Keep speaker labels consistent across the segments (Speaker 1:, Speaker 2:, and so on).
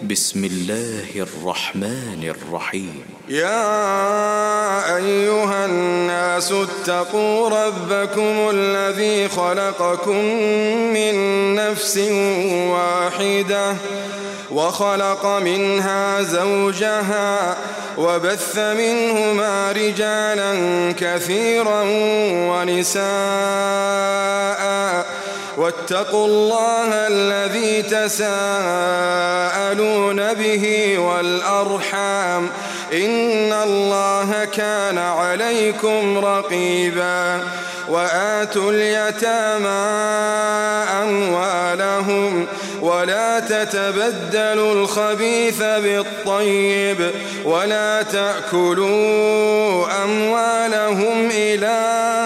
Speaker 1: بسم الله الرحمن الرحيم.
Speaker 2: يا أيها الناس اتقوا ربكم الذي خلقكم من نفس واحدة وخلق منها زوجها وبث منهما رجالا كثيرا ونساء واتقوا الله الذي تساءلون به والأرحام إن الله كان عليكم رقيبا. وآتوا اليتامى أموالهم ولا تتبدلوا الخبيث بالطيب ولا تأكلوا أموالهم إلى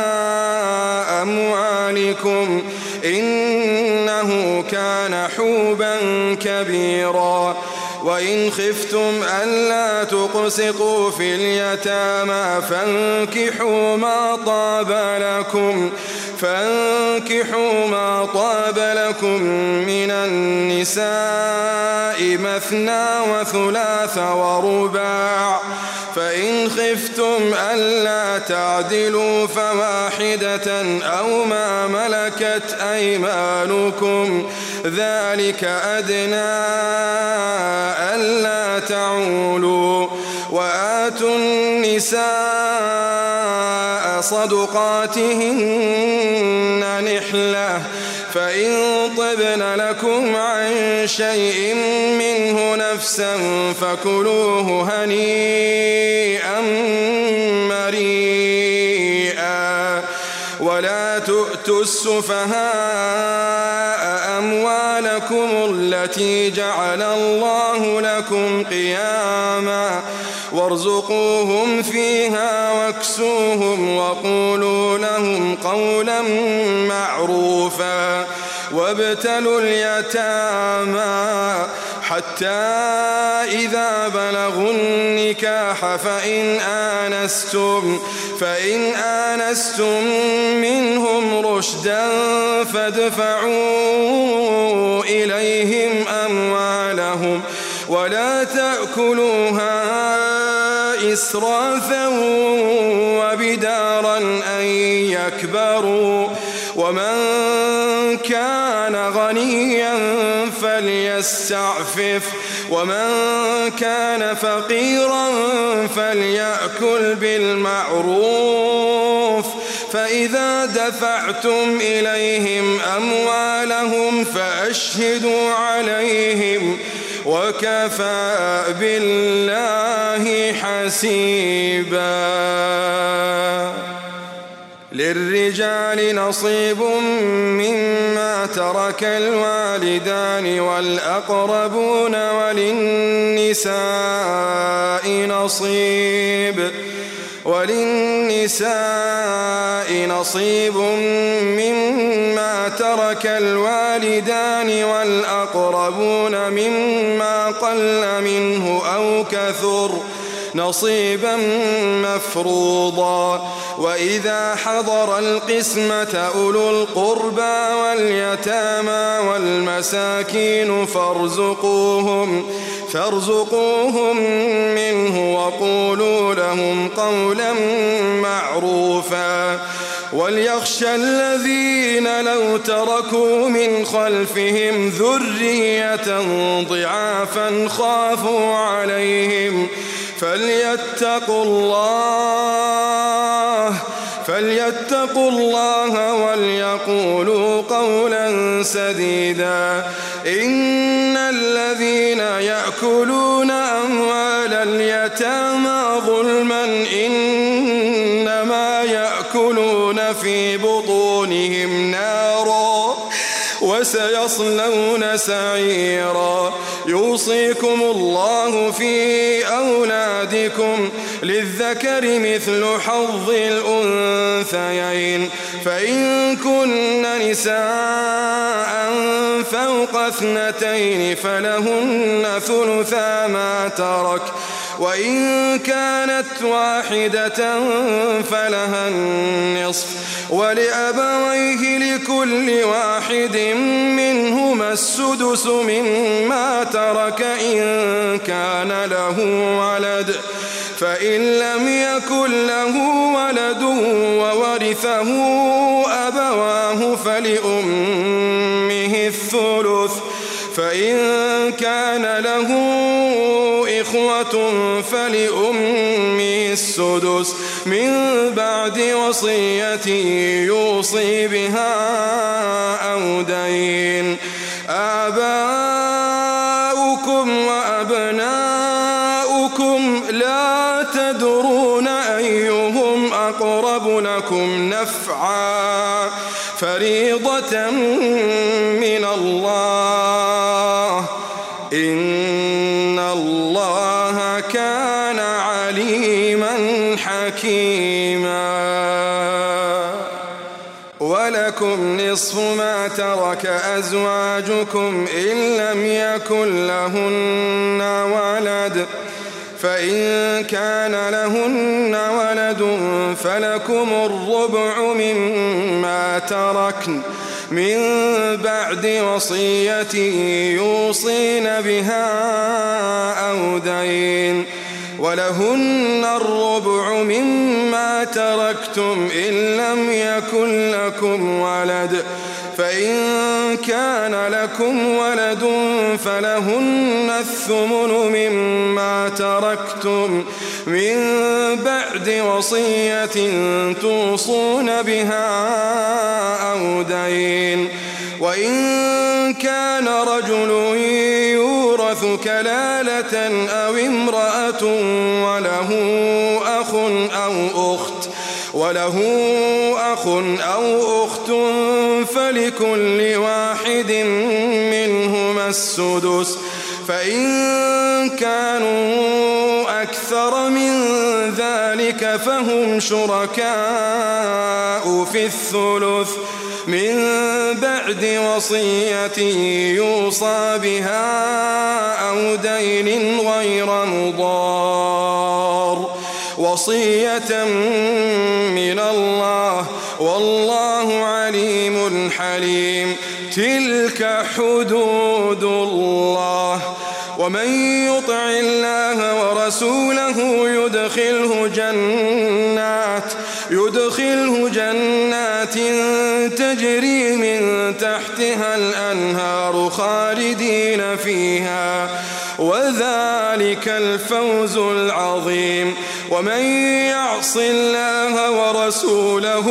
Speaker 2: أموالكم إنه كان حوبا كبيرا. وإن خفتم ألا تقسطوا في اليتامى فانكحوا ما طاب لكم من النساء مثنى وثلاث ورباع. فإن خفتم ألا تعدلوا فواحدة أو ما ملكت أيمانكم ذلك أدنى ألا تعولوا. وآتوا النساء صدقاتهن نحلة فإن طبن لكم عن شيء منه نفسا فكلوه هنيئا مريئا. ولا تؤتوا السفهاء أموالكم التي جعل الله لكم قياما وارزقوهم فيها واكسوهم وقولوا لهم قولا معروفا. وابتلوا اليتامى حتى إذا بلغوا النكاح فإن آنستم منهم رشدا فادفعوا إليهم أموالهم ولا تأكلوها إسرافا وبدارا أن يكبروا. ومن كان غنيا فليستعفف ومن كان فقيرا فليأكل بالمعروف. فإذا دفعتم إليهم أموالهم فأشهدوا عليهم وكفى بالله حسيبا. للرجال نصيب مما ترك الوالدان والأقربون وللنساء نصيب مما ترك الوالدان والأقربون مما قل منه أو كثر نصيبا مفروضا. وإذا حضر القسمة أولو القربى واليتامى والمساكين فارزقوهم منه وقولوا لهم قولا معروفا. وليخشى الذين لو تركوا من خلفهم ذرية ضعافا خافوا عليهم فليتقوا الله وليقولوا قولا سديدا. إن الذين يأكلون أموال اليتامى ظلما إنما يأكلون في بطونهم نارا وسيصلون سعيرا. يوصيكم الله في أولادكم للذكر مثل حظ الأنثيين فإن كن نساء فوق 2 فلهن ثلثا ما ترك وإن كانت واحدة فلها النصف ولأبويه لكل واحد منهما السدس مما ترك إن كان له ولد فإن لم يكن له ولد وورثه أبواه فلأمه الثلث فإن كان له إخوة فلأمه السدس من بعد وصية يوصي بها أو دين آباؤكم وأبناؤكم لا تدرون أيهم أقرب لكم نفعا فريضة من الله إن الله كان عليما حكيما ولكم نصف ما ترك أزواجكم إن لم يكن لهن ولد فإن كان لهن ولد فلكم الربع مما تركن من بعد وصية يوصين بها أو دين ولهن الربع مما تركتم إن لم يكن لكم ولد فإن كان لكم ولد فلهن الثمن مما تركتم من بعد وصية توصون بها أو دين وإن كان رجل يورث كلالة أو امرأة وله أخ أو أخت فلكل واحد منهما السدس فإن كانوا أكثر من ذلك فهم شركاء في الثلث من بعد وصية يوصى بها أو دين غير مضار وصية من الله والله عليم حليم تلك حدود الله ومن يطع الله ورسوله يدخله جنات تجري من تحتها الأنهار خالدين فيها وذلك الفوز العظيم ومن يعص الله ورسوله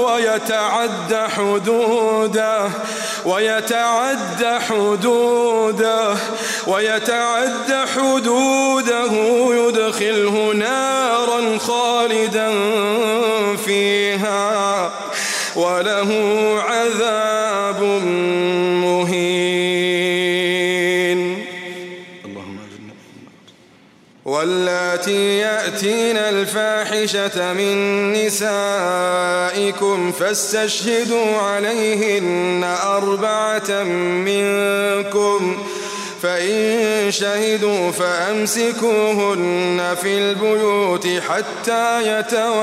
Speaker 2: ويتعد حدوده يدخله نارا خالدا فيها وله عذاب مهين. واللاتي يأتين الفاحشة من نسائكم فاستشهدوا عليهن 4 منكم فإن شهدوا فأمسكوهن في البيوت حتى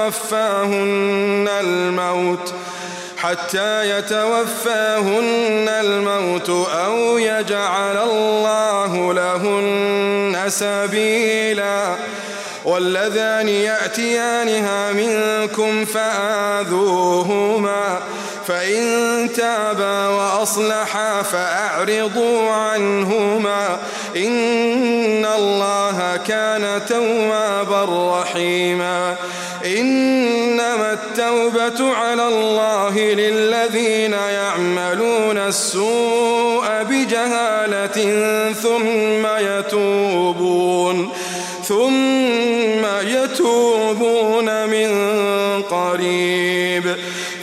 Speaker 2: يتوفاهن الموت أو يجعل الله لهن سبيلا. واللذان يأتيانها منكم فآذوهما فإن تابا وأصلحا فأعرضوا عنهما إن الله كان توابا رحيما. إنما التوبة على الله للذين يعملون السوء بجهالة ثم يتوبون من قريب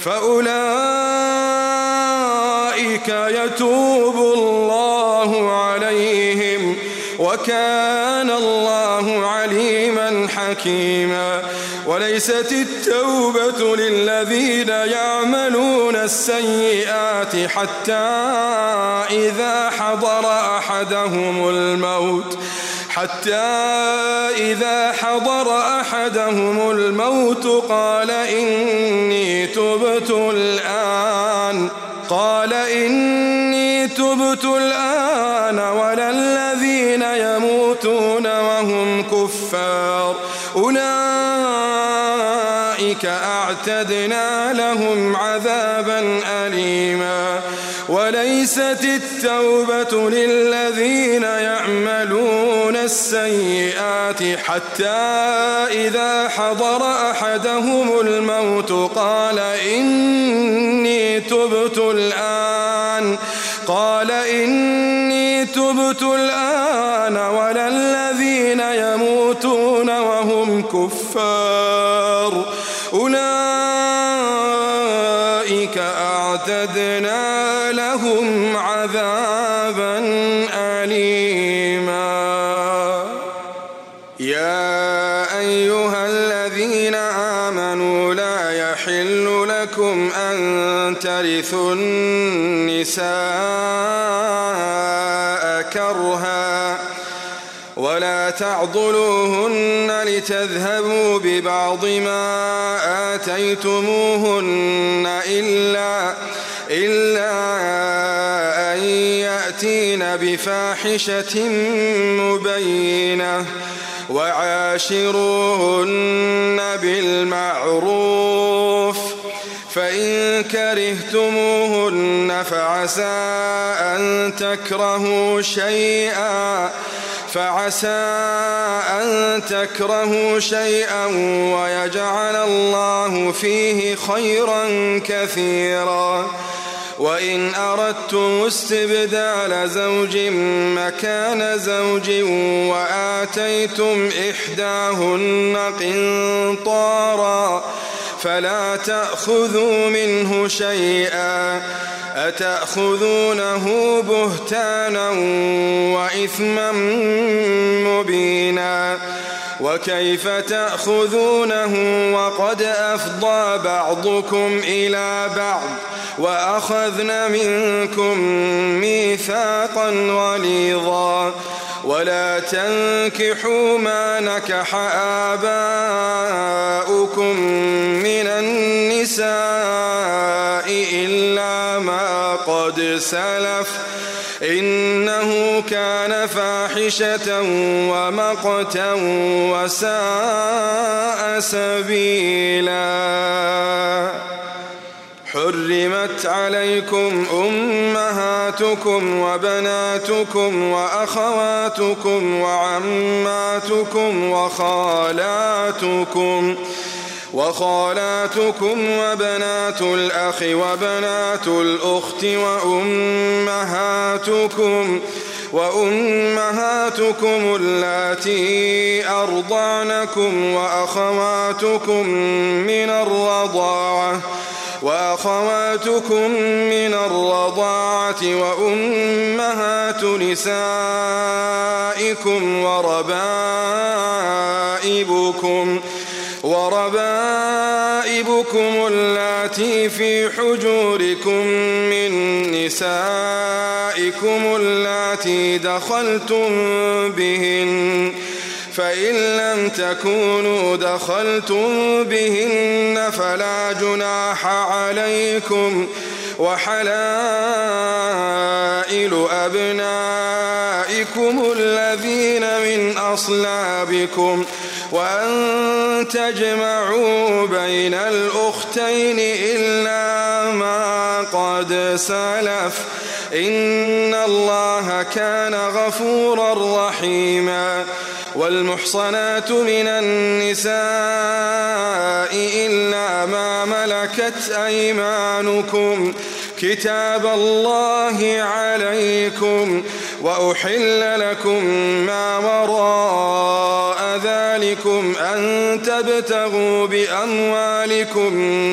Speaker 2: فأولئك يتوب الله عليهم وكان الله عليما حكيما. وليست التوبة للذين يعملون السيئات حتى إذا حضر حتى إذا حضر أحدهم الموت قال إني تبت الآن ولا الذين يموتون وهم كفار أولئك أعتدنا لهم عذابا أليما. وليست التوبة للذين يعملون السيئات حتى إذا حضر أحدهم الموت قال إني تبت الآن ولا الذين يموتون وهم كفار أولئك أعتدنا لهم عذابا أليما. يا أيها الذين آمنوا لا يحل لكم أن ترثوا النساء كرها ولا تعضلوهن لتذهبوا ببعض ما آتيتموهن إلا أن يأتين بفاحشة مبينة وعاشروهن بالمعروف فإن كرهتموهن فعسى أن تكرهوا شيئا ويجعل الله فيه خيرا كثيرا. وإن أردتم استبدال زوج مكان زوج وآتيتم إحداهن قنطارا فلا تأخذوا منه شيئا أتأخذونه بهتانا وإثما مبينا. وكيف تأخذونه وقد أفضى بعضكم إلى بعض وأخذن منكم ميثاقا غليظا. ولا تنكحوا ما نكح آباؤكم من النساء إلا ما قد سلف إنه كان فاحشة ومقتا وساء سبيلا. حرمت عليكم أمهاتكم وبناتكم وأخواتكم وعماتكم وخالاتكم وبنات الأخ وبنات الأخت وأمهاتكم اللاتي أرضعنكم وأخواتكم من الرضاعة وأمهات نسائكم وربائبكم اللاتي في حجوركم من نسائكم اللاتي دخلتم بهن فإن لم تكونوا دخلتم بهن فلا جناح عليكم. وحلائل أبنائكم الذين من أصلابكم وأن تجمعوا بين الأختين إلا ما قد سلف إن الله كان غفورا رحيما. والمحصنات من النساء إلا ما ملكت أيمانكم كتاب الله عليكم. وأحل لكم ما وراء ذلكم أن تبتغوا بأموالكم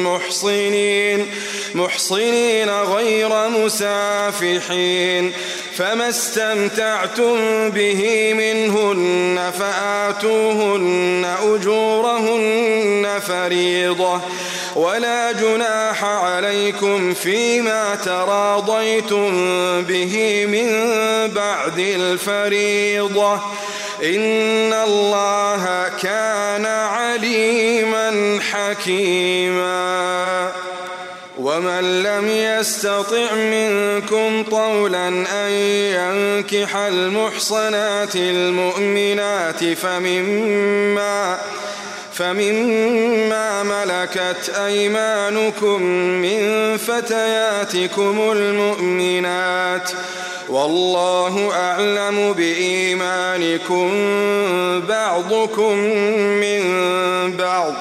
Speaker 2: محصنين غير مسافحين. فما استمتعتم به منهن فآتوهن أجورهن فريضة ولا جناح عليكم فيما تراضيتم به من بعد الفريضة إن الله كان عليما حكيما. ومن لم يستطع منكم طولا أن ينكح المحصنات المؤمنات فمما ملكت أيمانكم من فتياتكم المؤمنات، والله أعلم بإيمانكم بعضكم من بعض،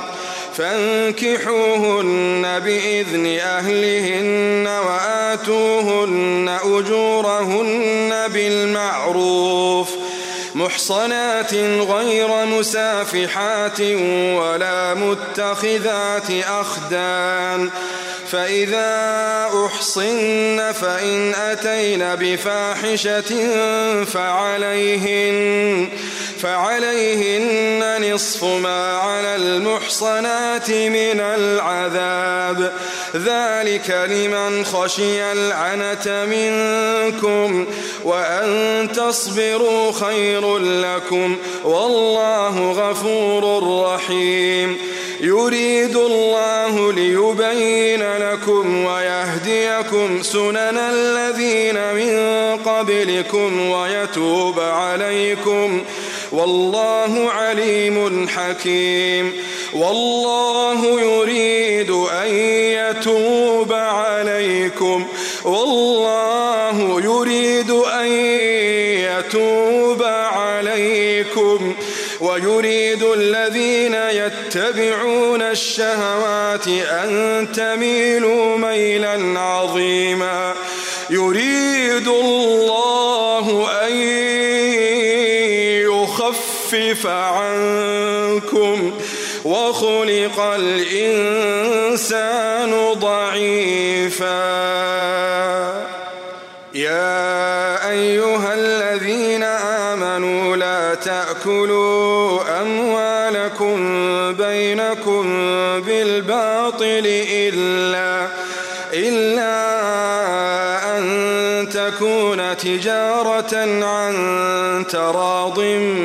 Speaker 2: فانكحوهن بإذن أهلهن وآتوهن أجورهن بالمعروف محصنات غير مسافحات ولا متخذات أخدان، فإذا أحصن فإن أتين بفاحشة فعليهن نصف ما على المحصنات من العذاب، ذلك لمن خشي العنة منكم، وأن تصبروا خير لكم، والله غفور رحيم. يريد الله ليبين لكم ويهديكم سنن الذين من قبلكم ويتوب عليكم، والله عليم حكيم. والله يريد أن يتوب عليكم، والله يريد أن يتوب عليكم، ويريد الذين يتبعون الشهوات أن تميلوا ميلا عظيما. يريد الله أن يخفف عنكم، وخلق الإنسان ضعيفا. يا أيها الذين آمنوا لا تأكلوا أموالكم بينكم بالباطل إلا أن تكون تجارة عن تراض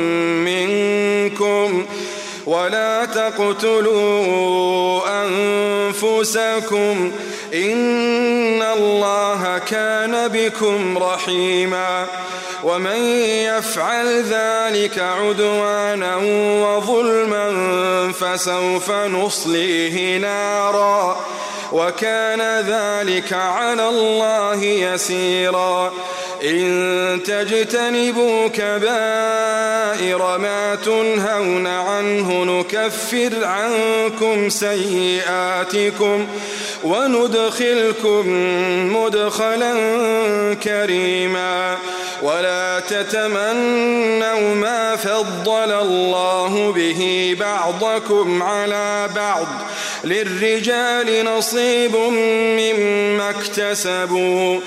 Speaker 2: منكم، ولا تقتلوا أنفسكم، إن الله كان بكم رحيما. ومن يفعل ذلك عدوانا وظلما فسوف نصليه نارا، وكان ذلك على الله يسيرا. إن تجتنبوا كبائر ما تنهون عنه نكفر عنكم سيئاتكم وندخلكم مدخلا كريما. ولا تتمنوا ما فضل الله به بعضكم على بعض، للرجال نصيب مما اكتسبوا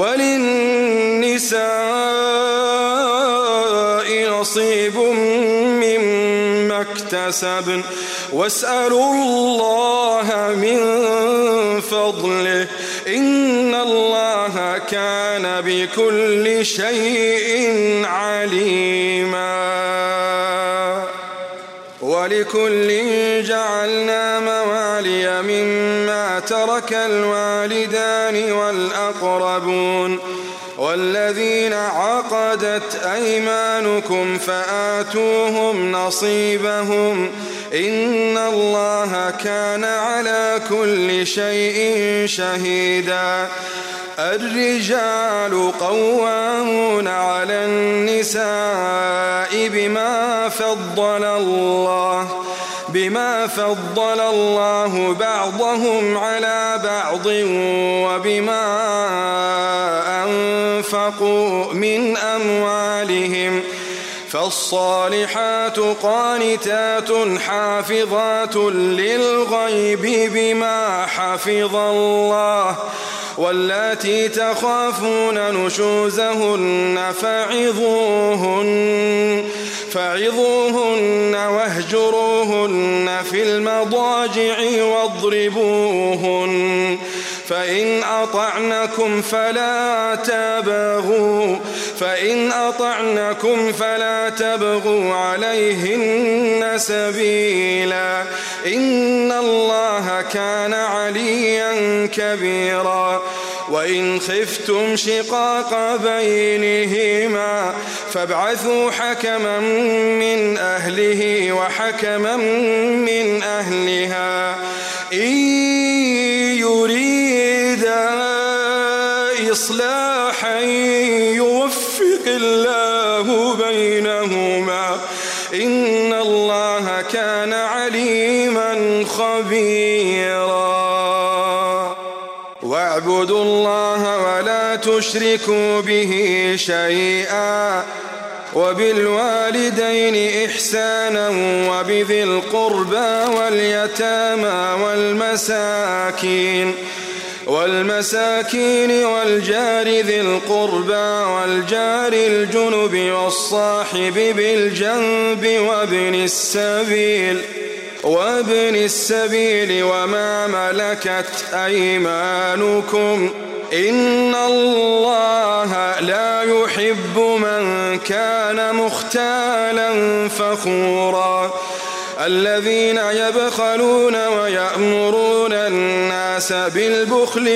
Speaker 2: وللنساء نصيب مما اكتسبن، واسألوا الله من فضله، إن الله كان بكل شيء عليما. ولكل جعلنا موالي مما ترك الوالدان والأقربون والذين عقدت أيمانكم فآتوهم نصيبهم، إن الله كان على كل شيء شهيدا. الرجال قوامون على النساء بما فضل الله بعضهم على بعض وبما أنفقوا من أموالهم، فالصالحات قانتات حافظات للغيب بما حفظ الله، واللاتي تخافون نشوزهن فعظوهن واهجروهن في المضاجع واضربوهن، فإن أطعنكم فلا فإن أطعنكم فلا تبغوا عليهن سبيلا إن الله كان عليا كبيرا وإن خفتم شقاق بينهما فابعثوا حكما من أهله وحكما من أهلها إن يريدا إصلاحا يوفق الله بينهما إن الله كان عليما خبيرا واعبدوا الله ولا تشركوا به شيئا وبالوالدين إحسانا وبذي القربى واليتامى والمساكين والجار ذي القربى والجار الجنب والصاحب بالجنب وابن السبيل وما ملكت أيمانكم إن الله لا يحب من كان مختالا فخورا الذين يبخلون ويأمرون الناس بالبخل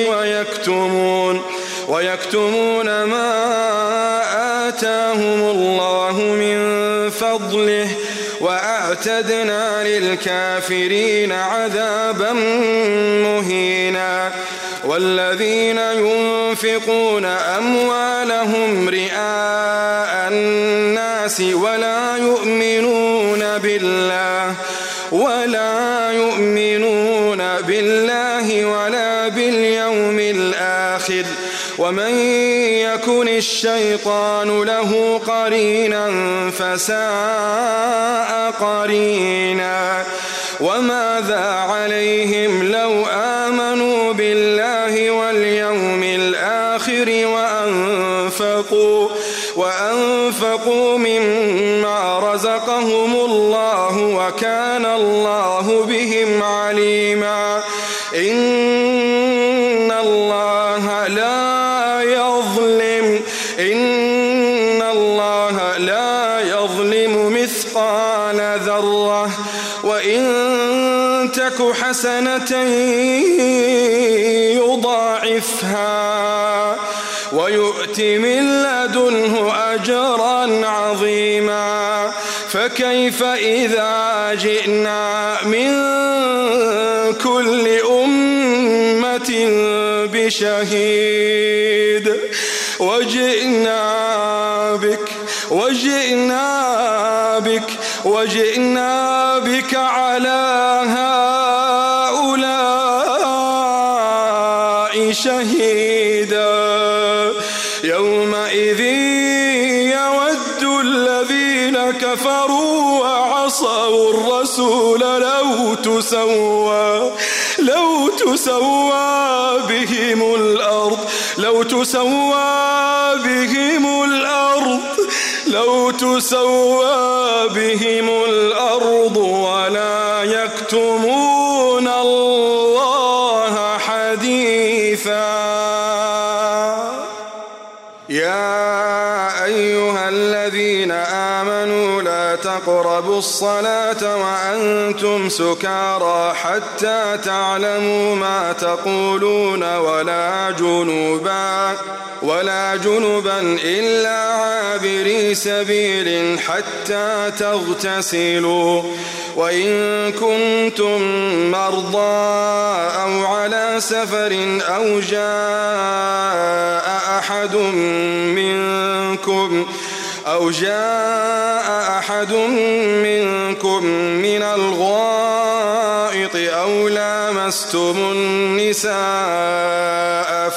Speaker 2: ويكتمون ما آتاهم الله من فضله وأعتدنا للكافرين عذابا مهينا والذين ينفقون أموالهم رئاء الناس ولا يؤمنون بالله ولا باليوم الآخر ومن يكن الشيطان له قرينا فساء قرينا وماذا عليهم لو آمنوا بالله واليوم الآخر وأنفقوا مما رزقهم الله وكان الله بهم عليما إن الله لا يظلم مثقال ذرة وإن تك حسنة يضاعفها ويؤت من لدنه أجرا عظيما فكيف إذا جئنا من كل أمة بشهيد وجئنا بك على هؤلاء شهيدا يومئذ يود الذين كفروا وعصوا الرسول لو تسوى بهم الأرض ولا يكتمون الله حديثا يا أيها الذين آمنوا لا تقربوا الصلاة وأنتم سكارى حتى تعلموا ما تقولون ولا جنبا إلا عابري سبيل حتى تغتسلوا وإن كنتم مرضى أو على سفر أو جاء أحد منكم من الغائط أو لامستم النساء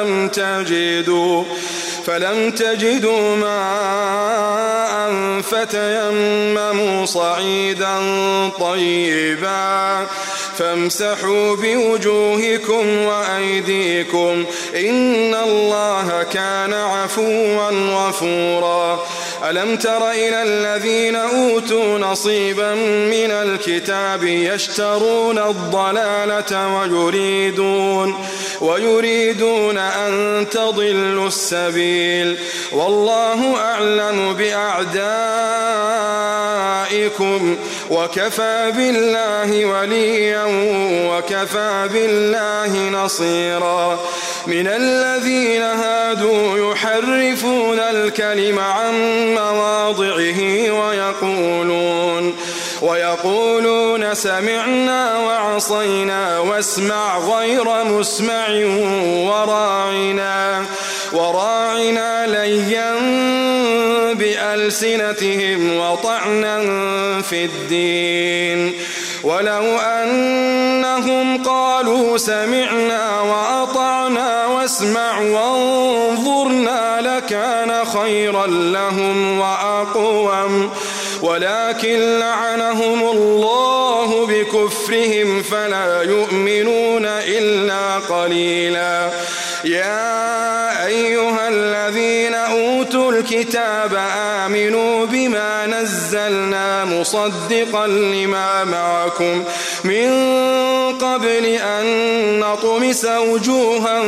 Speaker 2: فلم تجدوا ماء فتيمموا صعيدا طيبا فامسحوا بوجوهكم وأيديكم إن الله كان عفوا غفورا ألم تر إلى الذين أوتوا نصيبا من الكتاب يشترون الضلالة ويريدون أن تضلوا السبيل والله أعلم بأعدائكم وكفى بالله وليا وكفى بالله نصيرا من الذين هادوا يحرفون الكلم عن مواضعه ويقولون سمعنا وعصينا واسمع غير مسمع وراعنا ليا بألسنتهم وطعنا في الدين ولو أنهم قالوا سمعنا وأطعنا واسمع وانظرنا لكان خيرا لهم وأقوم ولكن لعنهم الله بكفرهم فلا يؤمنون إلا قليلا يا أيها الذين أوتوا الكتاب آمنوا بما نزلنا مصدقا لما معكم من قبل أن نطمس وجوها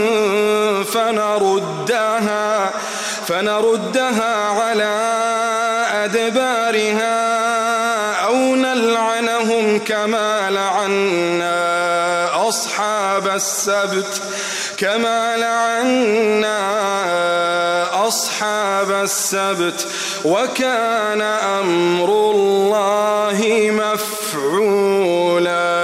Speaker 2: فنردها على أدبارها أو نلعنهم كما لعنا أصحاب السبت وكان أمر الله مفعولا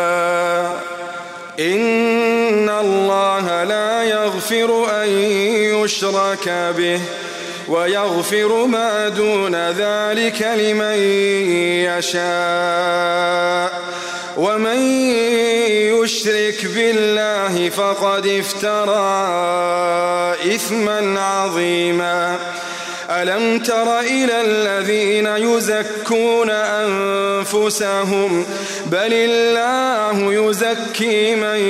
Speaker 2: إن الله لا يغفر أن يشرك به ويغفر ما دون ذلك لمن يشاء ومن يشرك بالله فقد افترى إثما عظيما ألم تر إلى الذين يزكون أنفسهم بل الله يزكي من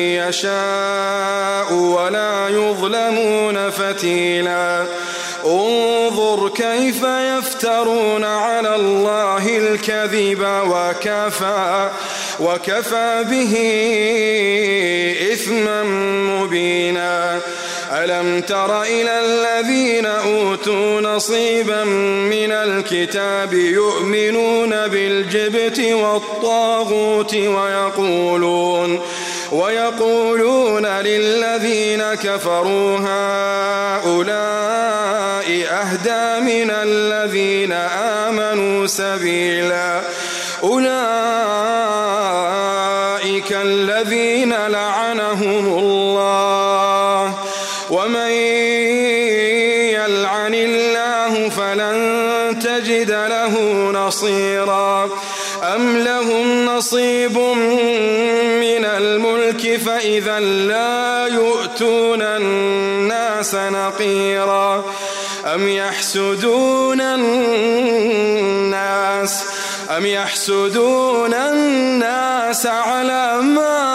Speaker 2: يشاء ولا يظلمون فتيلا انظر كيف يفترون على الله الكذب وكفى به إثما مبينا ألم تر إلى الذين أوتوا نصيبا من الكتاب يؤمنون بالجبت والطاغوت ويقولون للذين كفروا هؤلاء أهدى من الذين آمنوا سبيلا أولئك الذين لعنهم الله ومن يلعن الله فلن تجد له نصيرا أم لهم نصيب من الملك فإذا لا يؤتون الناس نقيرا أم يحسدون الناس على ما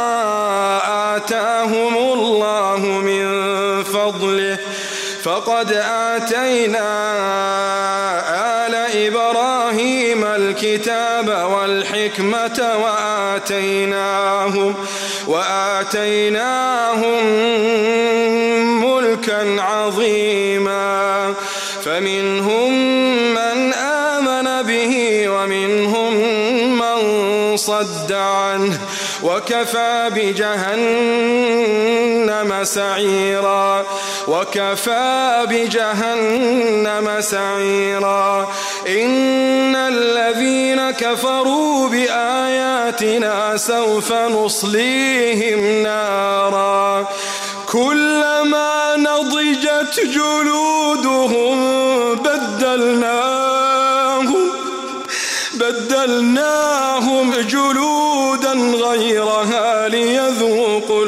Speaker 2: آتاهم الله من فضله فقد آتينا آل إبراهيم الكتاب والحكمة وآتيناهم ملكا عظيما فمنهم من آمن به ومنهم من صد عنه وكفى بجهنم سعيرا إن الذين كفروا بآياتنا سوف نصليهم نارا كلما نضجت جلودهم بدلناهم جلودا غيرها ليذوقوا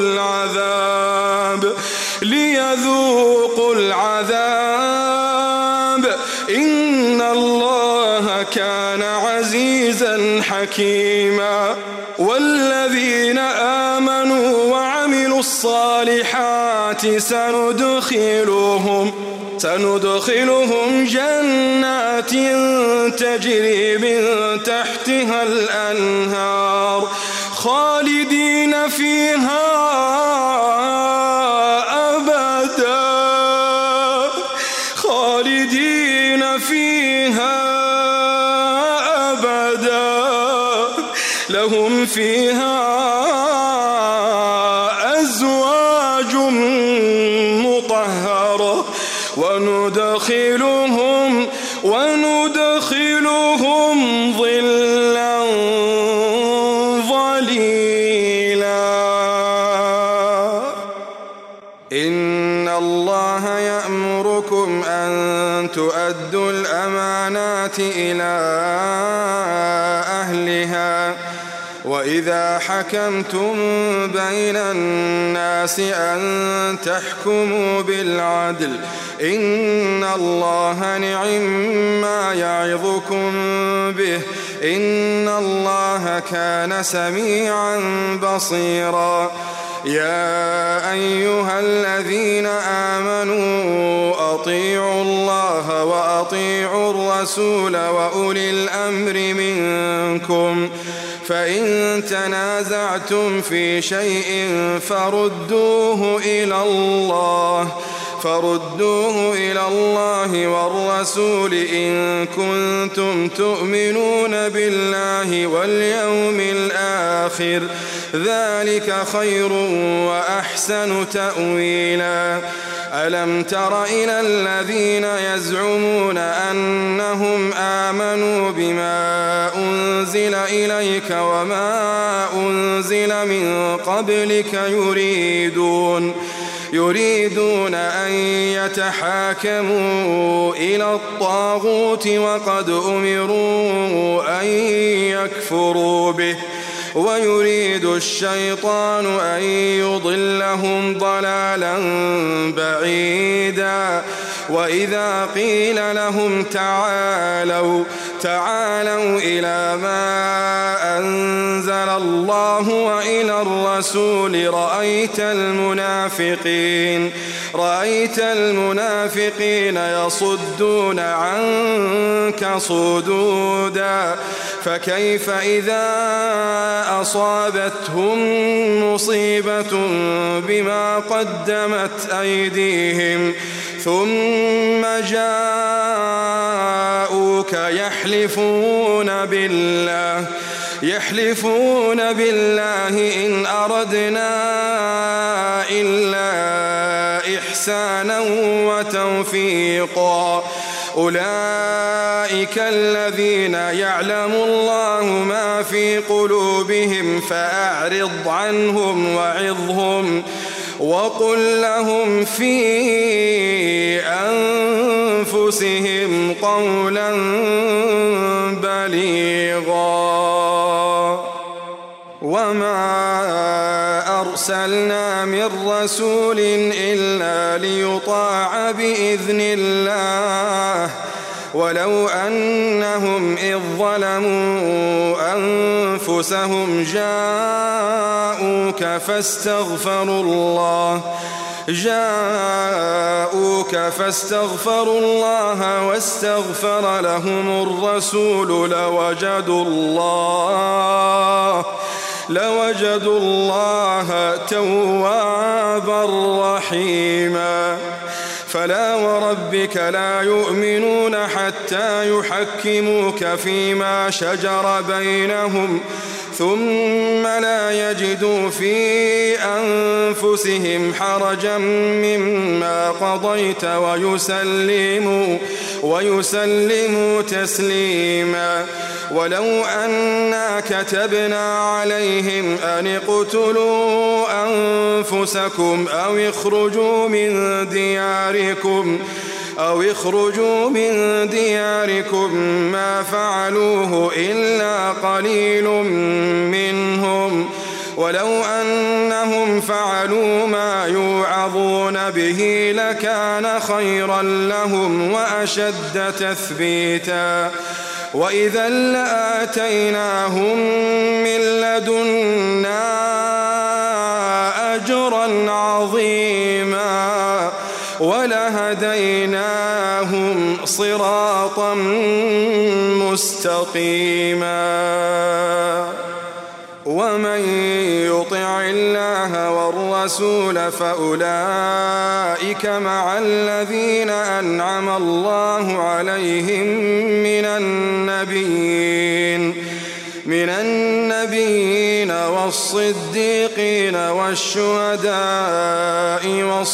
Speaker 2: العذاب إن الله كان عزيزا حكيما والذين آمنوا وعملوا الصالحات سندخلهم سندخلهم جنات تجري من تحتها الأنهار خالدين فيها أبدا لهم فيها أزواج مطهرة وندخلهم ظلا ظليلا. إن الله يأمركم أن تؤدوا الأمانات إلى أهلها وإذا حكمتم بين الناس أن تحكموا بالعدل إن الله نعم يعظكم به إن الله كان سميعا بصيرا. يا أيها الذين آمنوا أطيعوا الله وأطيعوا الرسول وأولي الأمر منكم فإن تنازعتم في شيء فردوه إلى الله والرسول إن كنتم تؤمنون بالله واليوم الآخر ذلك خير وأحسن تأويلا. ألم تر إلى الذين يزعمون أنهم آمنوا بما أنزل إليك وما أنزل من قبلك يريدون أن يتحاكموا إلى الطاغوت وقد أمروا أن يكفروا به ويريد الشيطان أن يضلهم ضلالا بعيدا. وإذا قيل لهم تعالوا إلى ما أنزل الله وإلى الرسول رأيت المنافقين يصدون عنك صدودا. فكيف إذا أصابتهم مصيبة بما قدمت أيديهم ثم جاءوك يحلفون بالله إن أردنا إلا إحسانا وتوفيقا. أولئك الذين يعلم الله ما في قلوبهم فأعرض عنهم وعظهم وقل لهم في أنفسهم قولا بليغا. وما أرسلنا من رسول إلا ليطاع بإذن الله ولو أنهم إذ ظلموا أنفسهم جاءوك فاستغفروا الله واستغفر لهم الرسول لوجدوا الله توابا رحيما. فلا وربك لا يؤمنون حتى يحكموك فيما شجر بينهم ثم لا يجدوا في أنفسهم حرجا مما قضيت ويسلموا تسليما. ولو أنا كتبنا عليهم أن اقتلوا أنفسكم أو اخرجوا من دياركم ما فعلوه إلا قليل منهم ولو أنهم فعلوا ما يوعظون به لكان خيرا لهم وأشد تثبيتا. وإذا لآتيناهم من لدنا أجرا عظيما. ولا لهديناهم صراطا مستقيما ومن يطع الله والرسول فأولئك مع الذين أنعم الله عليهم من النبيين والصديقين والشهداء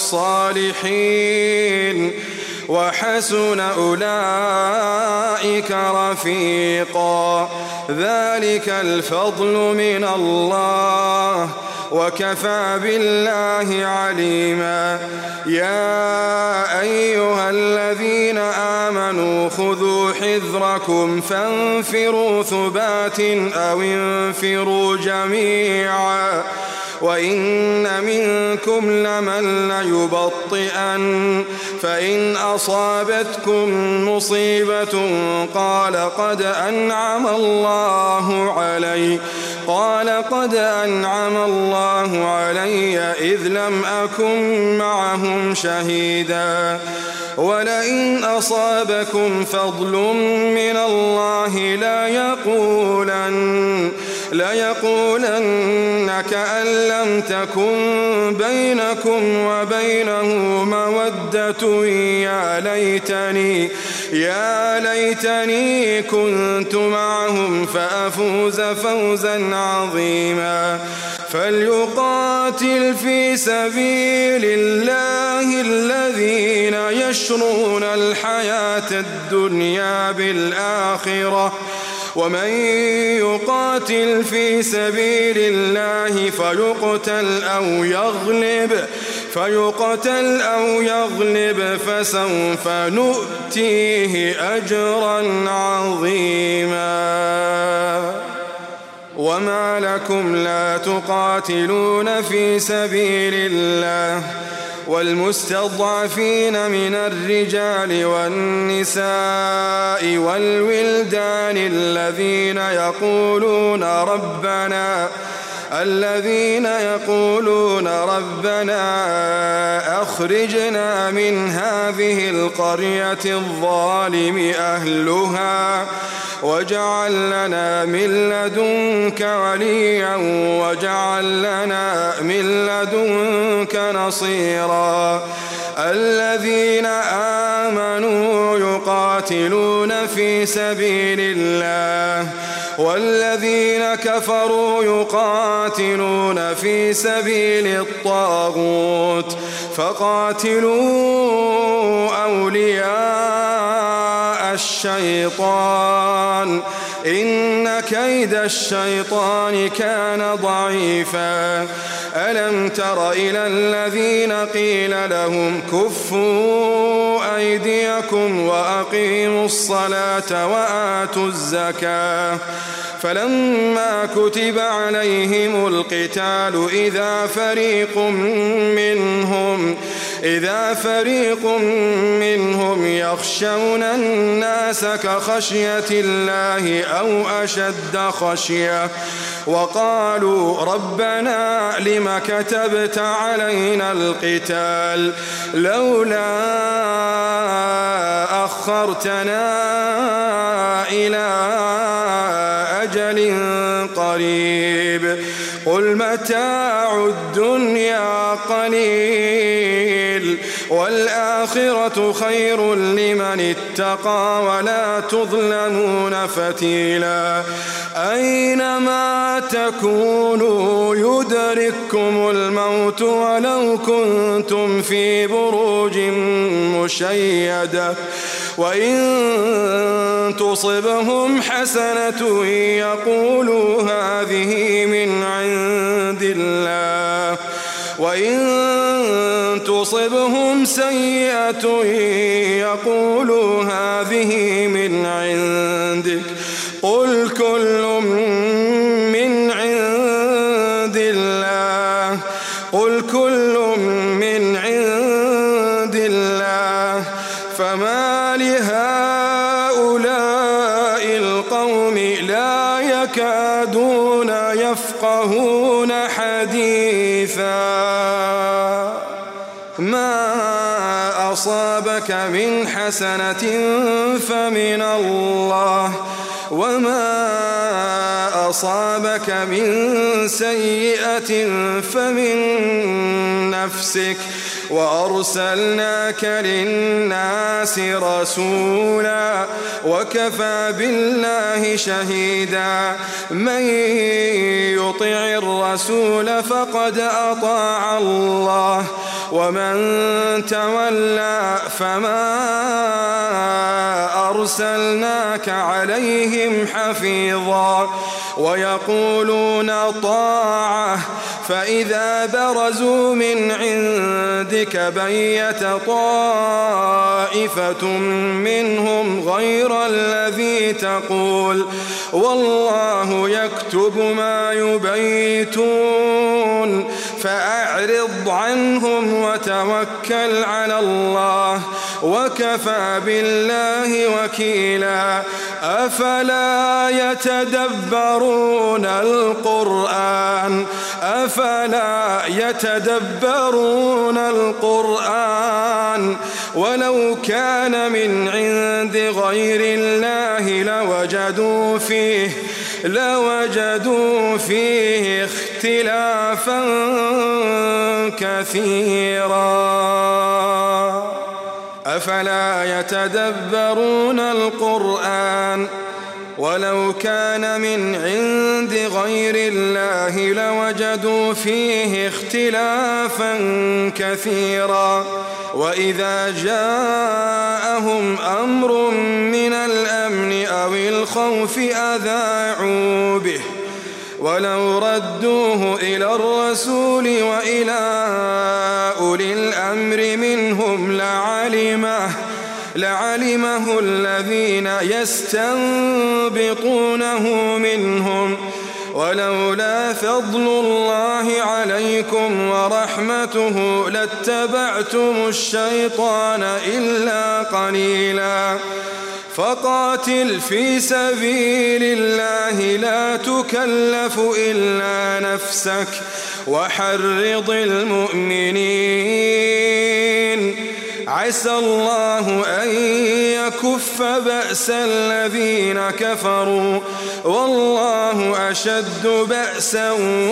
Speaker 2: والصالحين وحسن أولئك رفيقا ذلك الفضل من الله وكفى بالله عليما يا أيها الذين آمنوا خذوا حذركم فانفروا ثبات أو انفروا جميعا وإن منكم لمن ليبطئن فإن أصابتكم مصيبة قال قد أنعم الله علي إذ لم أكن معهم شهيدا ولئن أصابكم فضل من الله ليقولن كأن لم تكن بينكم وبينه مودة يا ليتني كنت معهم فأفوز فوزا عظيما فليقاتل في سبيل الله الذين يشرون الحياة الدنيا بالآخرة ومن يقاتل في سبيل الله فيقتل أو يغلب فسوف نؤتيه أجرا عظيما وما لكم لا تقاتلون في سبيل الله والمستضعفين من الرجال والنساء والولدان الذين يقولون ربنا أخرجنا من هذه القرية الظالم أهلها واجعل لنا من لدنك وليا واجعل لنا من لدنك نصيرا الذين آمنوا يقاتلون في سبيل الله والذين كفروا يقاتلون في سبيل الطاغوت فقاتلوا أولياء الشيطان إن كيد الشيطان كان ضعيفا ألم تر إلى الذين قيل لهم كفوا أيديكم وأقيموا الصلاة وآتوا الزكاة فلما كتب عليهم القتال إذا فريق منهم يخشون الناس كخشية الله أو أشد خشية وقالوا ربنا لم كتبت علينا القتال لولا أخرتنا إلى أجل قريب قل متاع الدنيا قليل والآخرة خير لمن اتقى ولا تظلمون فتيلا أينما تكونوا يدرككم الموت ولو كنتم في بروج مشيدة وإن تصبهم حسنة يقولوا هذه من عند الله وإن تصبهم سيئة يقولوا هذه من عندك قل كل من عند الله فما لهؤلاء القوم لا يكادون يفقهون حديثا ما أصاب أصابك من حسنة فمن الله، وما أصابك من سيئة فمن نفسك، وأرسلناك للناس رسولا وكفى بالله شهيدا. من يطع الرسول فقد أطاع الله، ومن تولى فما أرسلناك عليهم حفيظا. ويقولون طاعة فإذا برزوا من عندك بيت طائفة منهم غير الذي تقول، والله يكتب ما يبيتون. فأعرض عنهم وتوكل على الله، وكفى بالله وكيلا. أفلا يتدبرون القرآن ولو كان من عند غير الله لوجدوا فيه اختلافا كثيرا. أفلا يتدبرون القرآن ولو كان من عند غير الله لوجدوا فيه اختلافا كثيرا. وإذا جاءهم أمر من الأمن أو الخوف أذاعوا به، ولو ردوه إلى الرسول وإلى أولي الأمر منهم لعلمه الذين يستنبطونه منهم، ولولا فضل الله عليكم ورحمته لاتبعتم الشيطان إلا قليلا. فقاتل في سبيل الله لا تكلف إلا نفسك وحرض المؤمنين، عسى الله أن يكف بأس الذين كفروا، والله أشد بأسا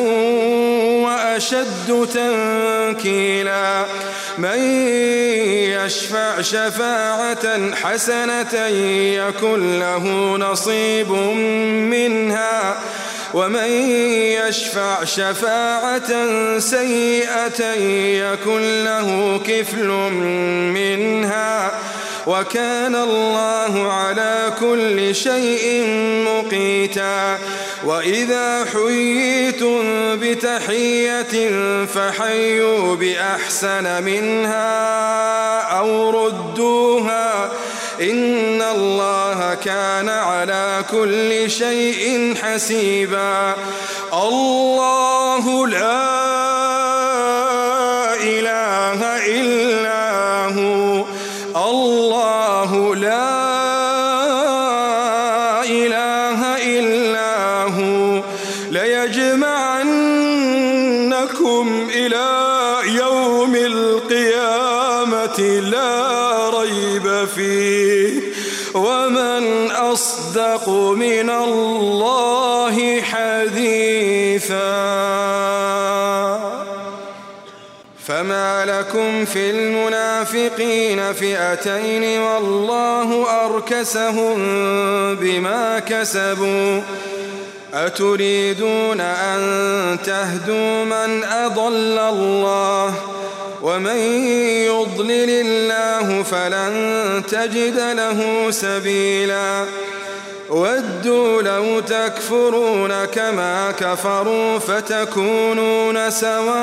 Speaker 2: وأشد تنكيلا. من يشفع شفاعة حسنة يكن له نصيب منها، ومن يشفع شفاعة سيئة يكن له كفل منها، وكان الله على كل شيء مقيتا. وإذا حييتم بتحية فحيوا بأحسن منها أو ردوها، إن الله كان على كل شيء حسيبا. الله لا إله إلا هو، الله لا إله إلا هو، ليجمعنكم إلى يوم القيامة لا ريب فيه، ومن أصدق من الله حديثا. فما لكم في المنافقين فئتين والله أركسهم بما كسبوا، أتريدون أن تهدوا من أضل الله، ومن يضلل الله فلن تجد له سبيلا. ودوا لو تكفرون كما كفروا فتكونون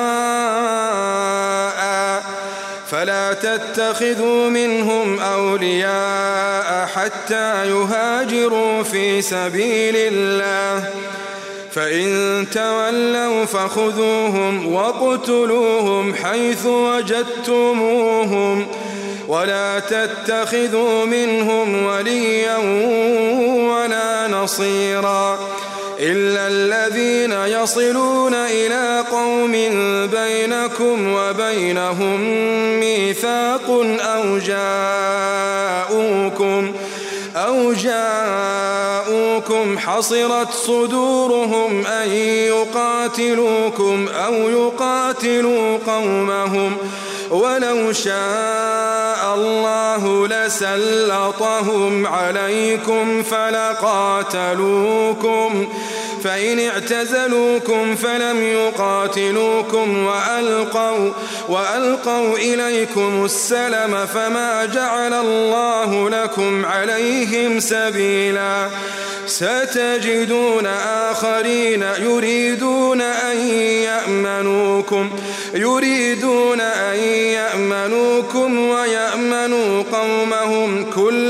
Speaker 2: سواء، فلا تتخذوا منهم أولياء حتى يهاجروا في سبيل الله، فإن تولوا فخذوهم واقتلوهم حيث وجدتموهم، ولا تتخذوا منهم وليا ولا نصيرا. إلا الذين يصلون إلى قوم بينكم وبينهم ميثاق أو جاءوكم حصرت صدورهم أن يقاتلوكم أو يقاتلوا قومهم ولو شاء الله لسلطهم عليكم فلقاتلوكم فإن اعتزلوكم فلم يقاتلوكم وألقوا إليكم السلم فما جعل الله لكم عليهم سبيلا ستجدون آخرين يريدون أن يأمنوكم ويأمنوا قومهم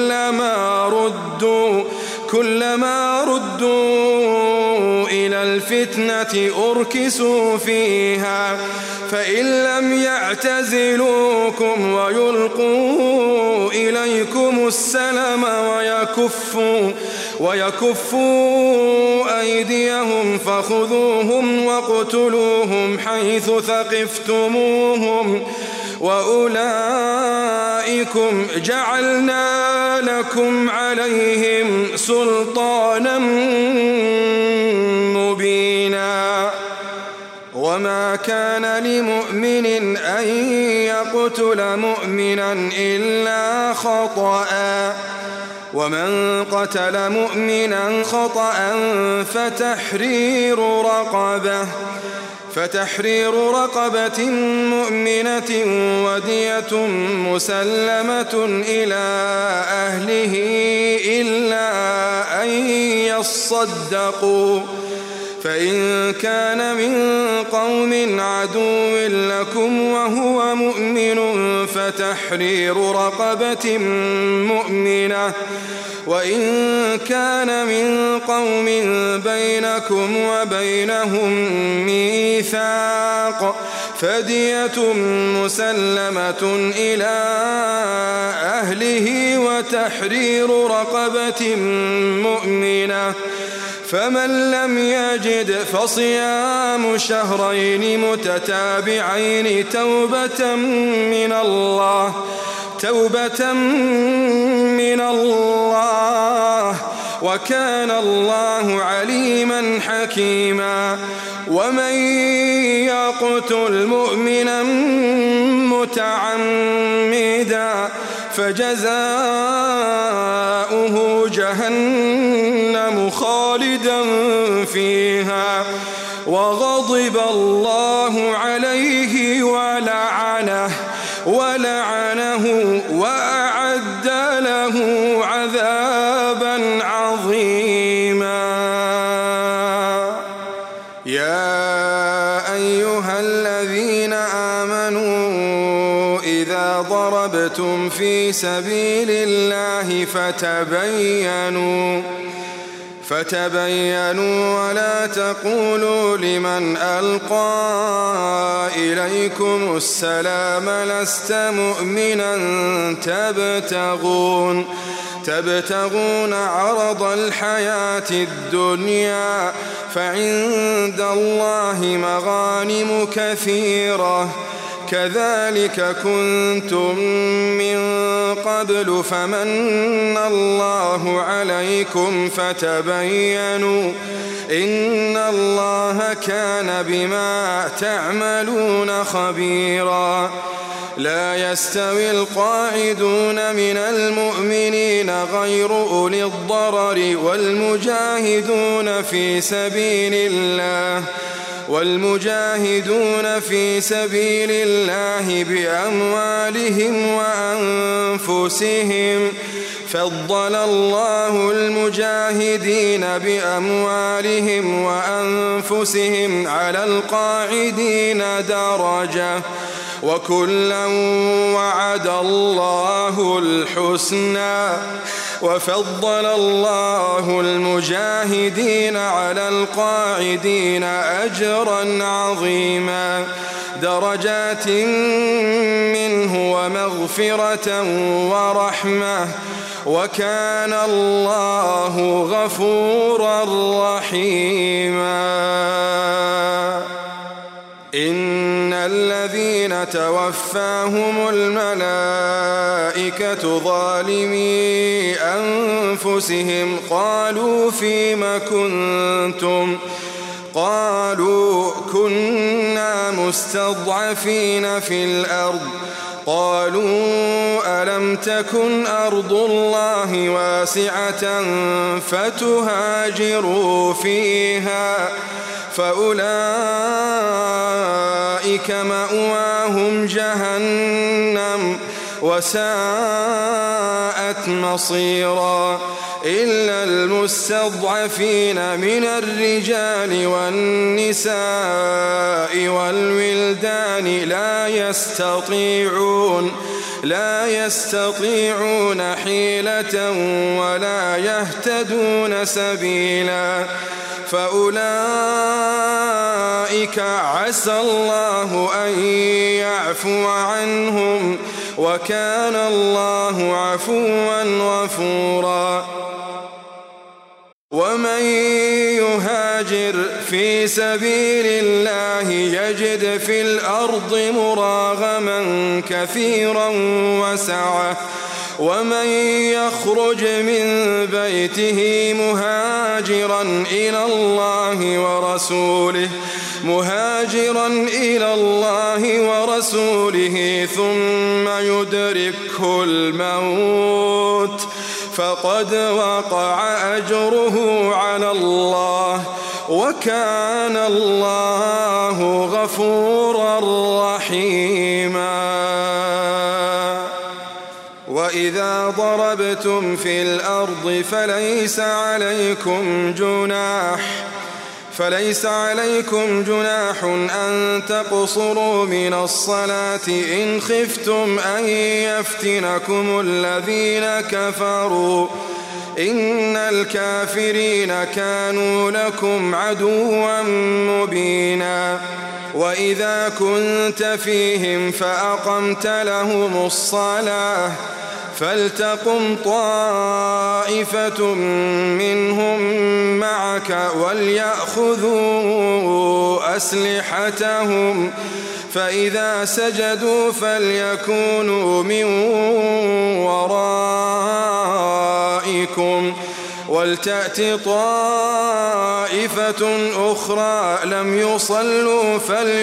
Speaker 2: كلما ردوا إلى الفتنة أركسوا فيها فإن لم يعتزلوكم ويلقوا إليكم السلم ويكفوا أيديهم فخذوهم واقتلوهم حيث ثقفتموهم وأولئكم جعلنا لكم عليهم سلطانا مبينا وما كان لمؤمن أن يقتل مؤمنا إلا خطأ ومن قتل مؤمنا خطأ فتحرير رقبة مؤمنة ودية مسلمة إلى أهله إلا أن يصدقوا فإن كان من قوم عدو لكم وهو مؤمن فتحرير رقبة مؤمنة وإن كان من قوم بينكم وبينهم ميثاق فدية مسلمة إلى أهله وتحرير رقبة مؤمنة فمن لم يجد فصيام شهرين متتابعين توبة من الله وكان الله عليما حكيما ومن يقتل مؤمنا متعمدا فجزاؤه جهنم خالدا فيها وغضب الله عليه ولعنه وأعد له عذابا عظيما. يا أيها الذين آمنوا إذا ضربتم في سبيل الله فتبينوا ولا تقولوا لمن ألقى إليكم السلام لست مؤمنا تبتغون عرض الحياة الدنيا فعند الله مغانم كثيرة كذلك كنتم من قبل فمن الله عليكم فتبينوا إن الله كان بما تعملون خبيرا. لا يستوي القاعدون من المؤمنين غير أولي الضرر والمجاهدون في سبيل الله بأموالهم وأنفسهم فضل الله المجاهدين بأموالهم وأنفسهم على القاعدين درجة وكلا وعد الله الحسنى وفضل الله المجاهدين على القاعدين أجرا عظيما درجات منه ومغفرة ورحمة وكان الله غفورا رحيما. إن الذين توفاهم الملائكة ظالمي أنفسهم قالوا فيم كنتم؟ قالوا كنا مستضعفين في الأرض. قالوا ألم تكن أرض الله واسعة فتهاجروا فيها فأولئك مأواهم جهنم وساءت مصيرا. إلا المستضعفين من الرجال والنساء والولدان لا يستطيعون حيلة ولا يهتدون سبيلا فأولئك عسى الله أن يعفو عنهم وكان الله عفوا غفورا. ومن يهاجر في سبيل الله يجد في الأرض مراغما كثيرا وسعة. ومن يخرج من بيته مهاجرا إلى الله ورسوله ثم يدركه الموت فقد وقع أجره على الله وكان الله غفورا رحيما. وإذا ضربتم في الأرض فليس عليكم جناح أن تقصروا من الصلاة إن خفتم أن يفتنكم الذين كفروا إن الكافرين كانوا لكم عدوا مبينا. وإذا كنت فيهم فأقمت لهم الصلاة فلتقم طائفة منهم معك وليأخذوا أسلحتهم فإذا سجدوا فليكونوا من ورائكم ولتأت طائفة أخرى لم يصلوا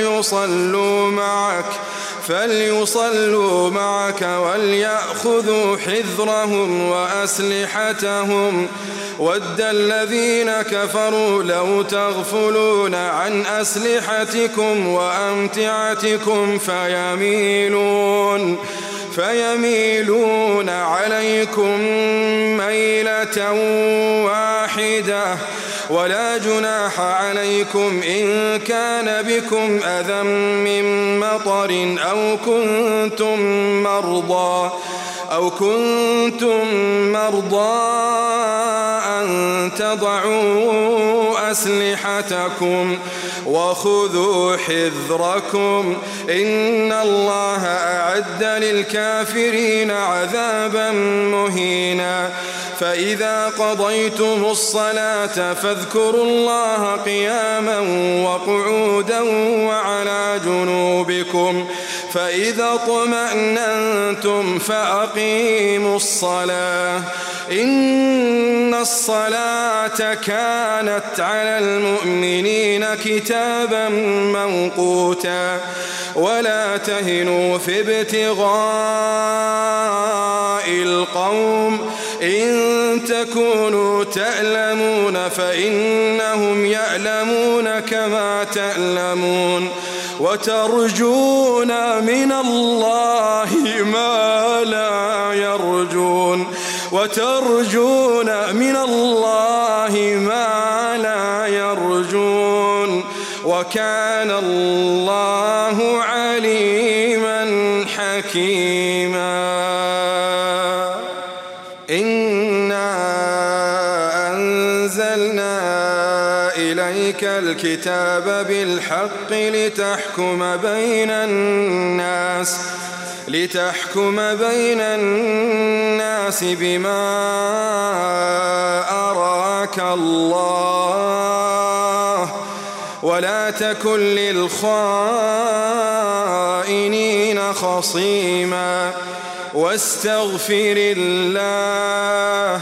Speaker 2: فليصلوا معك وليأخذوا حذرهم وأسلحتهم ود الذين كفروا لو تغفلون عن أسلحتكم وأمتعتكم فيميلون عليكم ميلة واحدة. ولا جناح عليكم إن كان بكم أذى من مطر أو كنتم مرضى أن تضعوا أسلحتكم وخذوا حذركم إن الله أعد للكافرين عذابا مهينا. فإذا قضيتم الصلاة فاذكروا الله قياما وقعودا وعلى جنوبكم فإذا اطمأننتم فأقيموا الصلاة إن الصلاة كانت على المؤمنين كتابا موقوتا. ولا تهنوا في ابتغاء القوم إن تكونوا تألمون فإنهم يألمون كما تألمون وترجون من الله ما لا يرجون وكان الله عليما حكيما. إنا أنزلنا إليك الكتاب بالحق لتحكم بين الناس لتحكم بين الناس بما أراك الله ولا تكن للخائنين خصيما واستغفر الله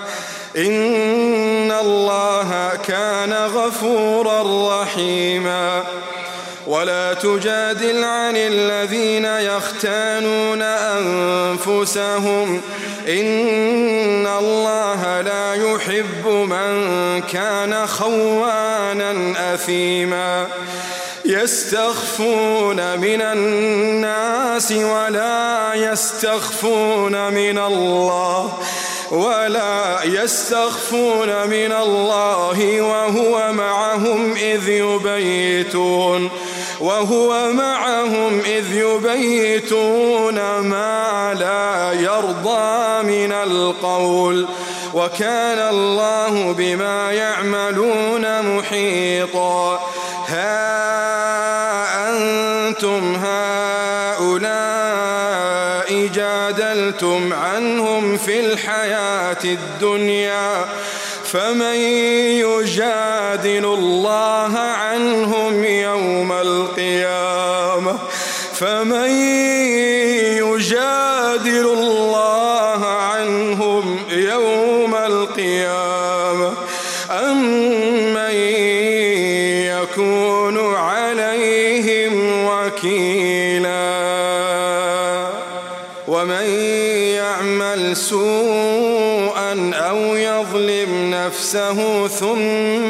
Speaker 2: إن الله كان غفورا رحيما ولا تجادل عن الذين يختانون أنفسهم إن الله لا يحب من كان خوانا أثيما يستخفون من الناس ولا يستخفون من الله وهو معهم إذ يبيتون ما لا يرضى من القول وكان الله بما يعملون محيطا ها أنتم هؤلاء جادلتم عنهم في الحياة الدنيا فمن يجادل الله عنهم يوم القيامة أم من يكون عليهم وكيلا ومن يعمل سوءا أو يظلم نفسه ثم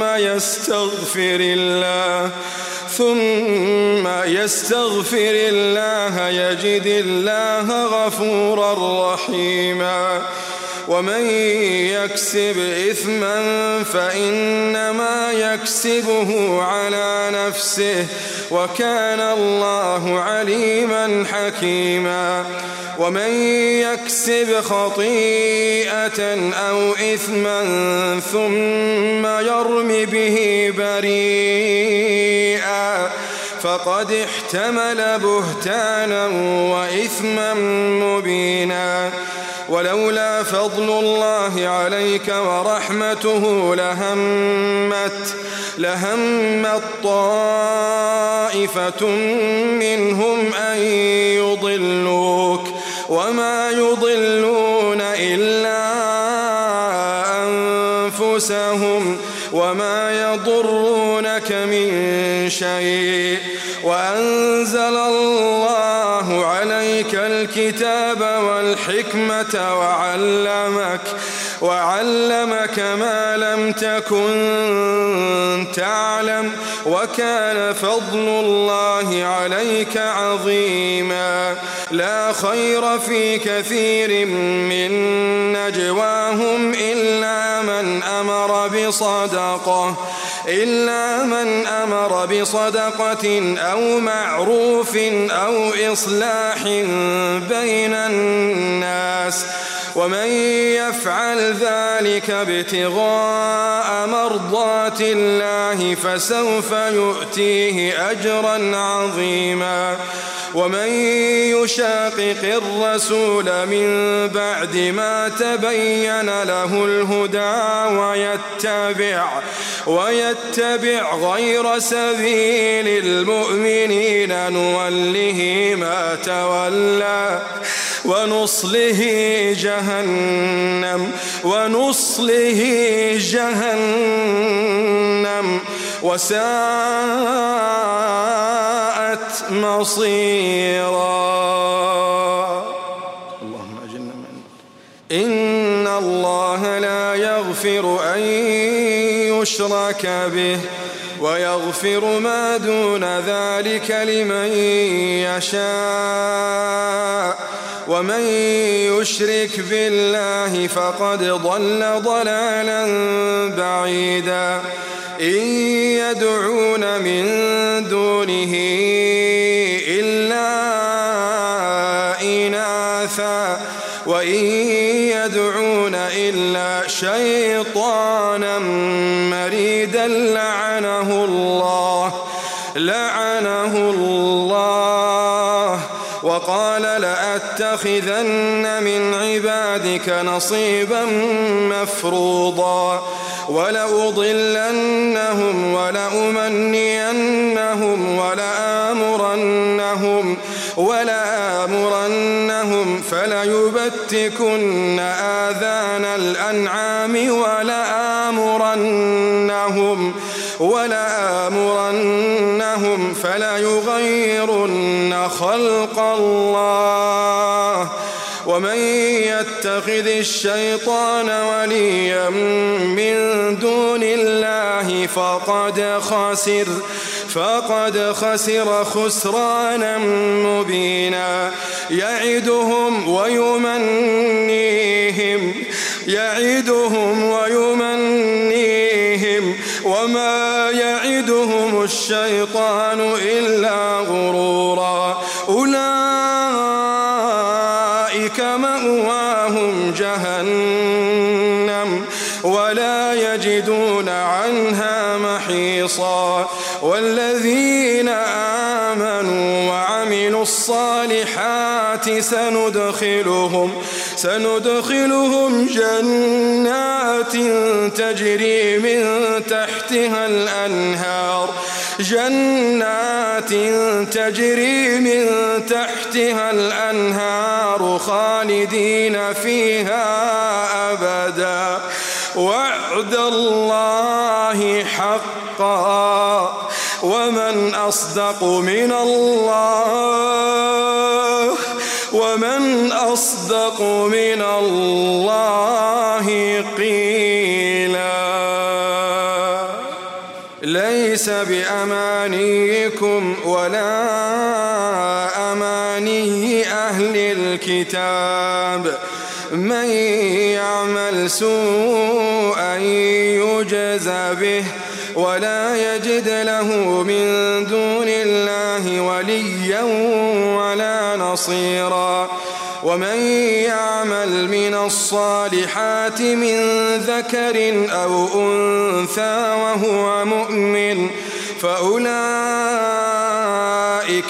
Speaker 2: يستغفر الله يجد الله غفورا رحيما ومن يكسب إثما فإنما يكسبه على نفسه وكان الله عليما حكيما ومن يكسب خطيئة أو إثما ثم يرم به بريئا فقد احتمل بهتانا وإثما مبينا ولولا فضل الله عليك ورحمته لهمت طائفة منهم أن يضلوك وما يضلون إلا أنفسهم وما يضرونك من شيء وأنزل الله عليك الكتاب والحكمة وعلمك ما لم تكن تعلم وكان فضل الله عليك عظيما لا خير في كثير من نجواهم إلا من أمر بصدقة أو معروف أو إصلاح بين الناس ومن يفعل ذلك ابتغاء مرضات الله فسوف يؤتيه أجرا عظيما ومن يشاقق الرسول من بعد ما تبين له الهدى ويتبع غير سبيل المؤمنين نوله ما تولى ونصله جهنم وساءت مصيرا اللهم أجرنا من إن الله لا يغفر أن يشرك به ويغفر ما دون ذلك لمن يشاء ومن يشرك بالله فقد ضل ضلالا بعيدا إن يدعون من دونه إلا إناثا وإن يدعون إلا شيطانا مريدا لعنه الله وقال لأتخذن من عبادك نصيبا مفروضا ولأضلنهم ولأمنينهم ولآمرنهم فليبتكن آذان الأنعام ولآمرنهم فليغيرن خلق الله ومن يتخذ الشيطان وليا من دون الله فقد خسر خسرانا مبينا يعدهم ويمنيهم وما يعدهم الشيطان إلا غرورا أولئك مأواهم جهنم ولا يجدون عنها محيصا والذين آمنوا وعملوا الصالحات سندخلهم جنات تجري من تحتها الأنهار خالدين فيها أبدا وعد الله حقا ومن أصدق من الله قيلا ليس بأمانيكم ولا أماني أهل الكتاب من يعمل سوءا يجز به ولا يجد له من دون الله وليا ولا نصيرا ومن يعمل من الصالحات من ذكر أو أنثى وهو مؤمن فأولئك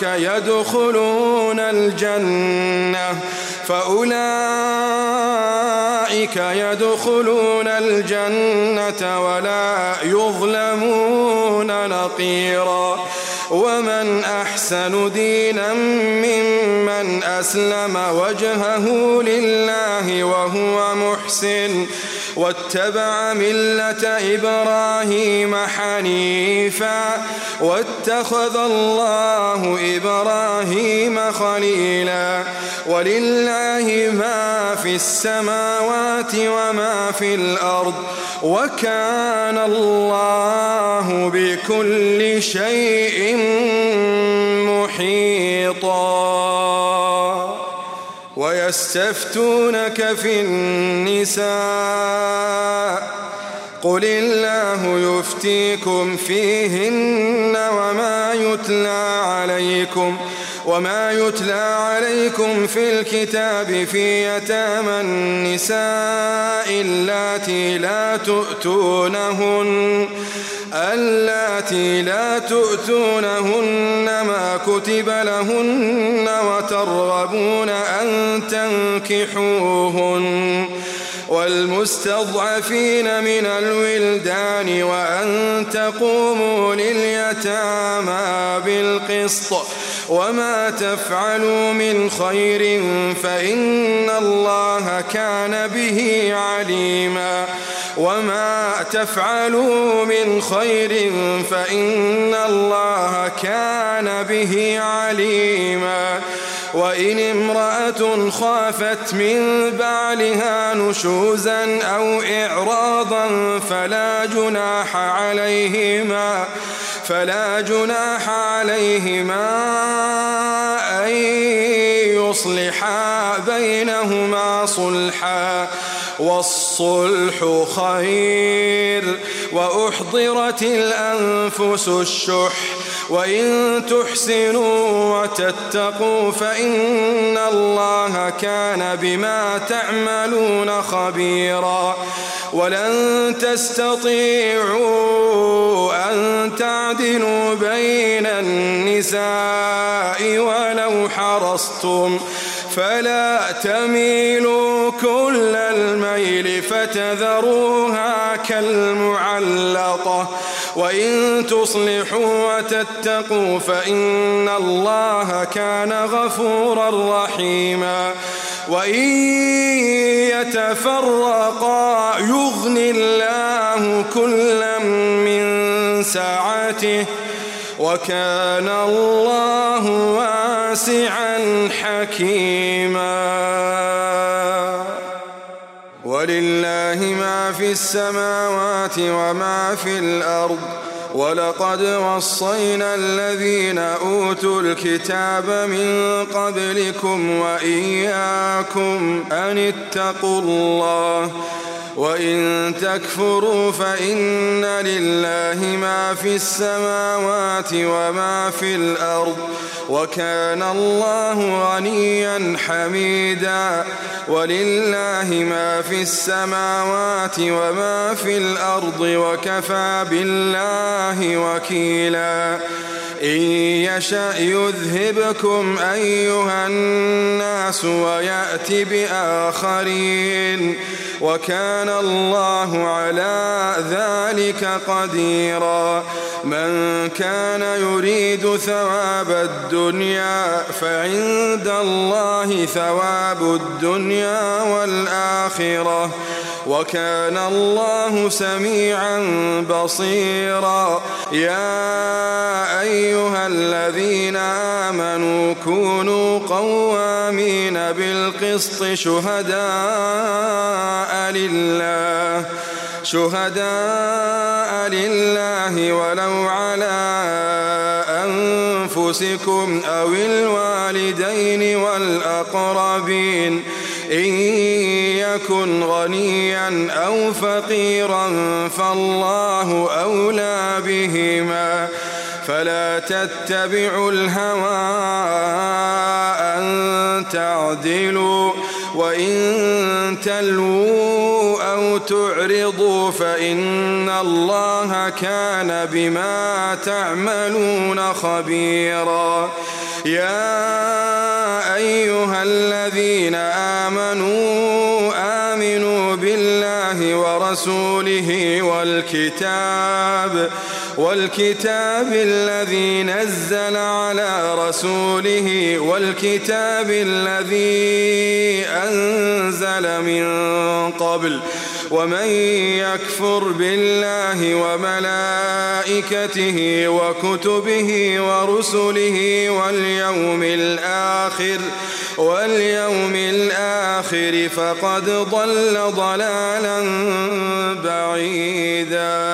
Speaker 2: يدخلون الجنة ولا يظلمون نقيرا ومن أحسن دينا ممن أسلم وجهه لله وهو محسن واتبع ملة إبراهيم حنيفا واتخذ الله إبراهيم خليلا ولله ما في السماوات وما في الأرض وكان الله بكل شيء محيطا ويستفتونك في النساء قل الله يفتيكم فيهن وما يتلى عليكم في الكتاب في يتامى النساء اللاتي لا تؤتونهن ما كتب لهن وترغبون أن تنكحوهن والمستضعفين من الولدان وأن تقوموا لليتامى بالقسط وما تفعلوا من خير فإن الله كان به عليما وما تفعلوا من خير فإن الله كان به عليما وإن امرأة خافت من بعلها نشوزا أو إعراضا فلا جناح عليهما أن يصلحا بينهما صلحا والصلح خير وأحضرت الأنفس الشح وإن تحسنوا وتتقوا فإن الله كان بما تعملون خبيرا ولن تستطيعوا أن تعدلوا بين النساء ولو حرصتم فلا تميلوا كل الميل فتذروها كالمعلقة وإن تصلحوا وتتقوا فإن الله كان غفورا رحيما وإن يتفرقا يغن الله كلا من سعته وكان الله واسعا حكيما ولله ما في السماوات وما في الأرض ولقد وصينا الذين أوتوا الكتاب من قبلكم وإياكم أن اتقوا الله وإن تكفروا فإن لله ما في السماوات وما في الأرض وكان الله غنيا حميدا ولله ما في السماوات وما في الأرض وكفى بالله وكيلا إن يشأ يذهبكم أيها الناس ويأت بآخرين وكان الله على ذلك قديرا من كان يريد ثواب الدنيا فعند الله ثواب الدنيا والآخرة وكان الله سميعا بصيرا يا أيها الذين آمنوا كونوا قوامين بالقسط شهداء لله ولو على أنفسكم أو الوالدين والأقربين إن يكن غنيا أو فقيرا فالله أولى بهما فلا تتبعوا الهوى أن تعدلوا وإن تلووا أو تعرضوا فإن الله كان بما تعملون خبيرا يا أيها الذين آمنوا بالله ورسوله والكتاب الذي نزل على رسوله والكتاب الذي أنزل من قبل ومن يكفر بالله وملائكته وكتبه ورسله واليوم الآخر فقد ضل ضلالا بعيدا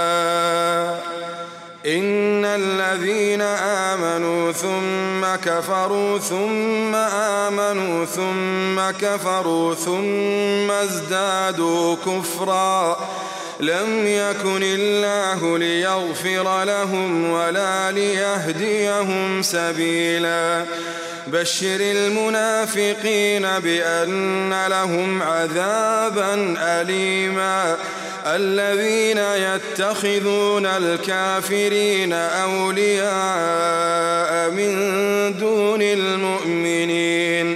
Speaker 2: إن الذين آمنوا ثم كفروا ثم آمنوا ثم كفروا ثم ازدادوا كفرا لم يكن الله ليغفر لهم ولا ليهديهم سبيلا بشر المنافقين بأن لهم عذابا أليما الذين يتخذون الكافرين أولياء من دون المؤمنين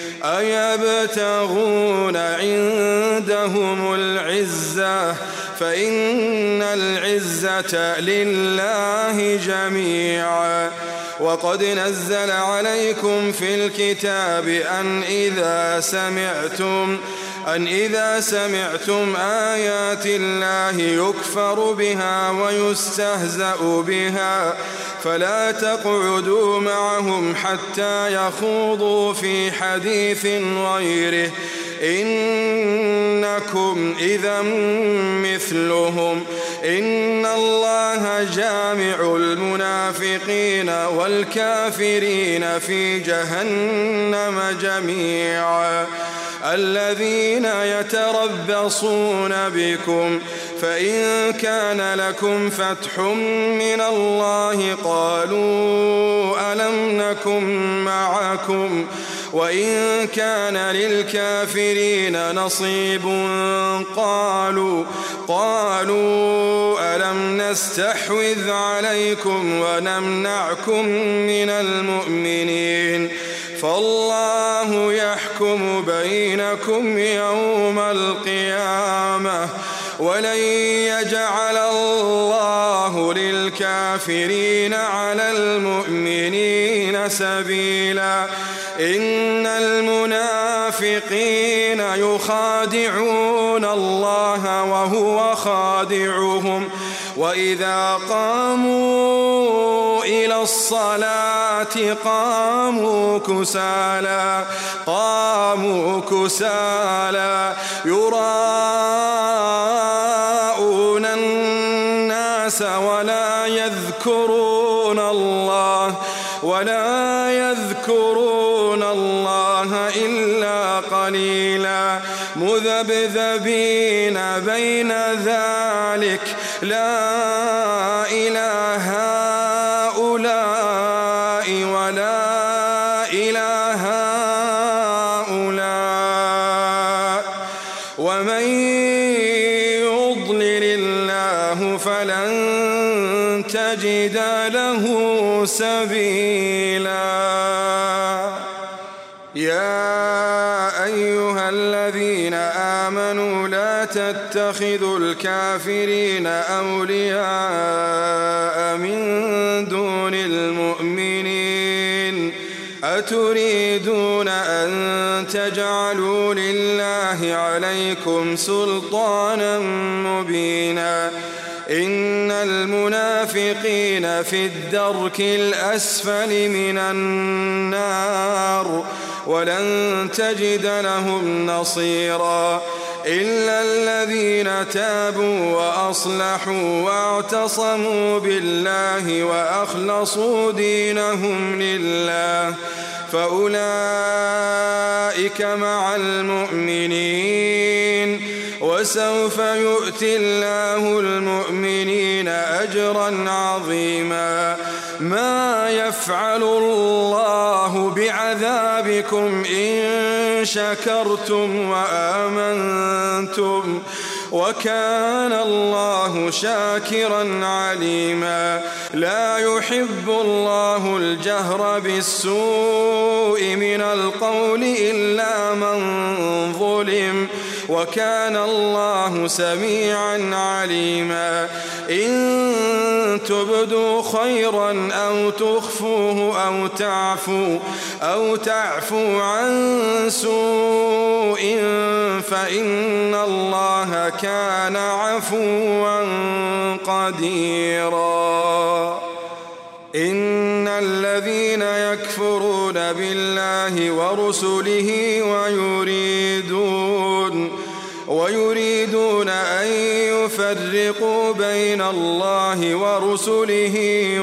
Speaker 2: أيبتغون عندهم العزة فإن العزة لله جميعا وقد نزل عليكم في الكتاب أن إذا سمعتم آيات الله يكفر بها ويستهزأ بها فلا تقعدوا معهم حتى يخوضوا في حديث غيره إنكم إذا مثلهم إن الله جامع المنافقين والكافرين في جهنم جميعا الذين يتربصون بكم فإن كان لكم فتح من الله قالوا ألم نكن معكم وإن كان للكافرين نصيب قالوا ألم نستحوذ عليكم ونمنعكم من المؤمنين فالله يحكم بينكم يوم القيامة ولن يجعل الله للكافرين على المؤمنين سبيلا إن المنافقين يخادعون الله وهو خادعهم وإذا قاموا إلى الصلاة قاموا كسالى يراءون الناس ولا يذكرون الله إلا قليلا مذبذبين بين ذلك لا إله هؤلاء ولا إله هؤلاء ومن يضلل الله فلن تجد له سبيلا يا أيها الذين آمنوا لا تتخذوا الكافرين أولياء من دون المؤمنين أتريدون أن تجعلوا لله عليكم سلطانا مبينا إن المنافقين في الدرك الأسفل من النار ولن تجد لهم نصيرا إلا الذين تابوا وأصلحوا واعتصموا بالله وأخلصوا دينهم لله فأولئك مع المؤمنين وسوف يؤتي الله المؤمنين أجرا عظيما ما يفعل الله بعذابكم إن شكرتم وآمنتم وكان الله شاكرا عليما لا يحب الله الجهر بالسوء من القول إلا من ظلم وكان الله سميعا عليما إن تبدوا خيرا أو تخفوه أو تعفوا عن سوء فإن الله كان عفوا قديرا إن الذين يكفرون بالله ورسله ويريدون أن يفرقوا بين الله ورسله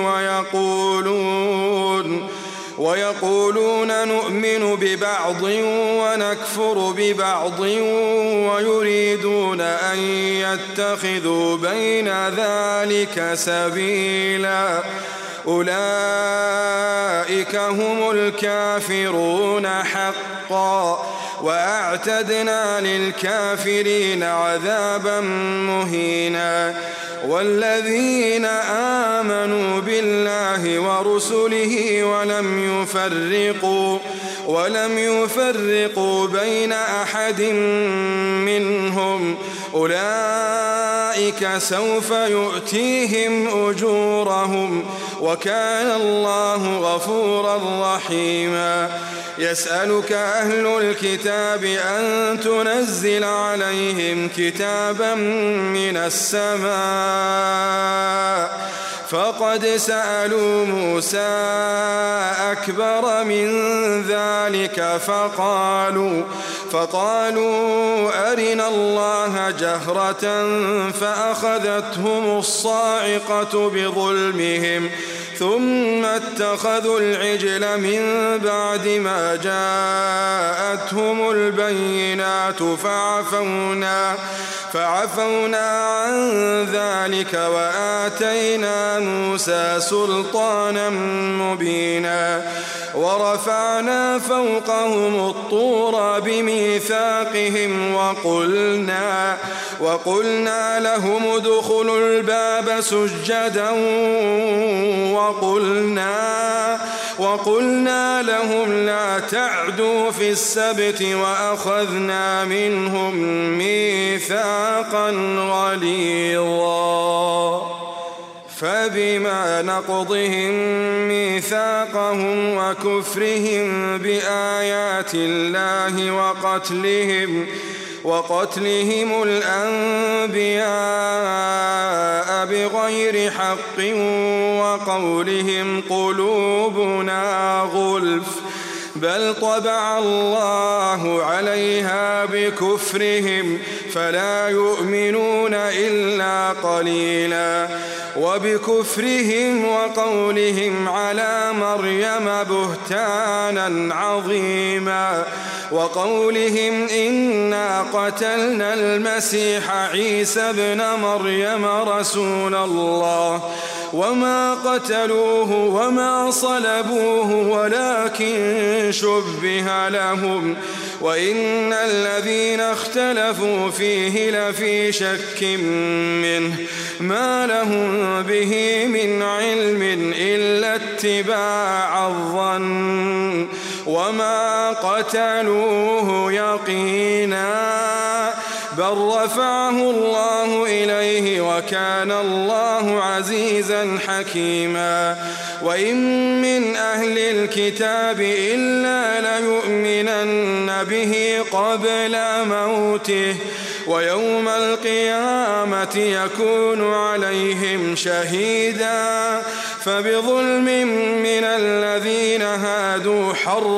Speaker 2: ويقولون نؤمن ببعض ونكفر ببعض ويريدون أن يتخذوا بين ذلك سبيلا أولئك هم الكافرون حقا وأعتدنا للكافرين عذابا مهينا والذين آمنوا بالله ورسله ولم يفرقوا بين أحد منهم أولئك سوف يؤتيهم أجورهم وكان الله غفورا رحيما يسألك أهل الكتاب أن تنزل عليهم كتابا من السماء فقد سألوا موسى أكبر من ذلك فقالوا أرنا الله جهرة فأخذتهم الصاعقة بظلمهم ثم اتخذوا العجل من بعد ما جاءتهم البينات فعفونا عن ذلك وآتينا موسى سلطانا مبينا ورفعنا فوقهم الطور بميثاقهم وقلنا لهم ادخلوا وقلنا لهم لا تعدوا في السبت وأخذنا منهم ميثاقا غليظا فبما نقضهم ميثاقهم وكفرهم بآيات الله وقتلهم الأنبياء بغير حق وقولهم قلوبنا غلف بل طبع الله عليها بكفرهم فلا يؤمنون إلا قليلا وبكفرهم وقولهم على مريم بهتانا عظيما وقولهم إنا قتلنا المسيح عيسى ابن مريم رسول الله وما قتلوه وما صلبوه ولكن شبه لهم وإن الذين اختلفوا فيه لفي شك منه ما لهم به من علم إلا اتباع الظن وما قتلوه يقينا بل رفعه الله إليه وكان الله عزيزا حكيما وإن من أهل الكتاب إلا ليؤمنن به قبل موته ويوم القيامة يكون عليهم شهيدا فبظلم من الذين هادوا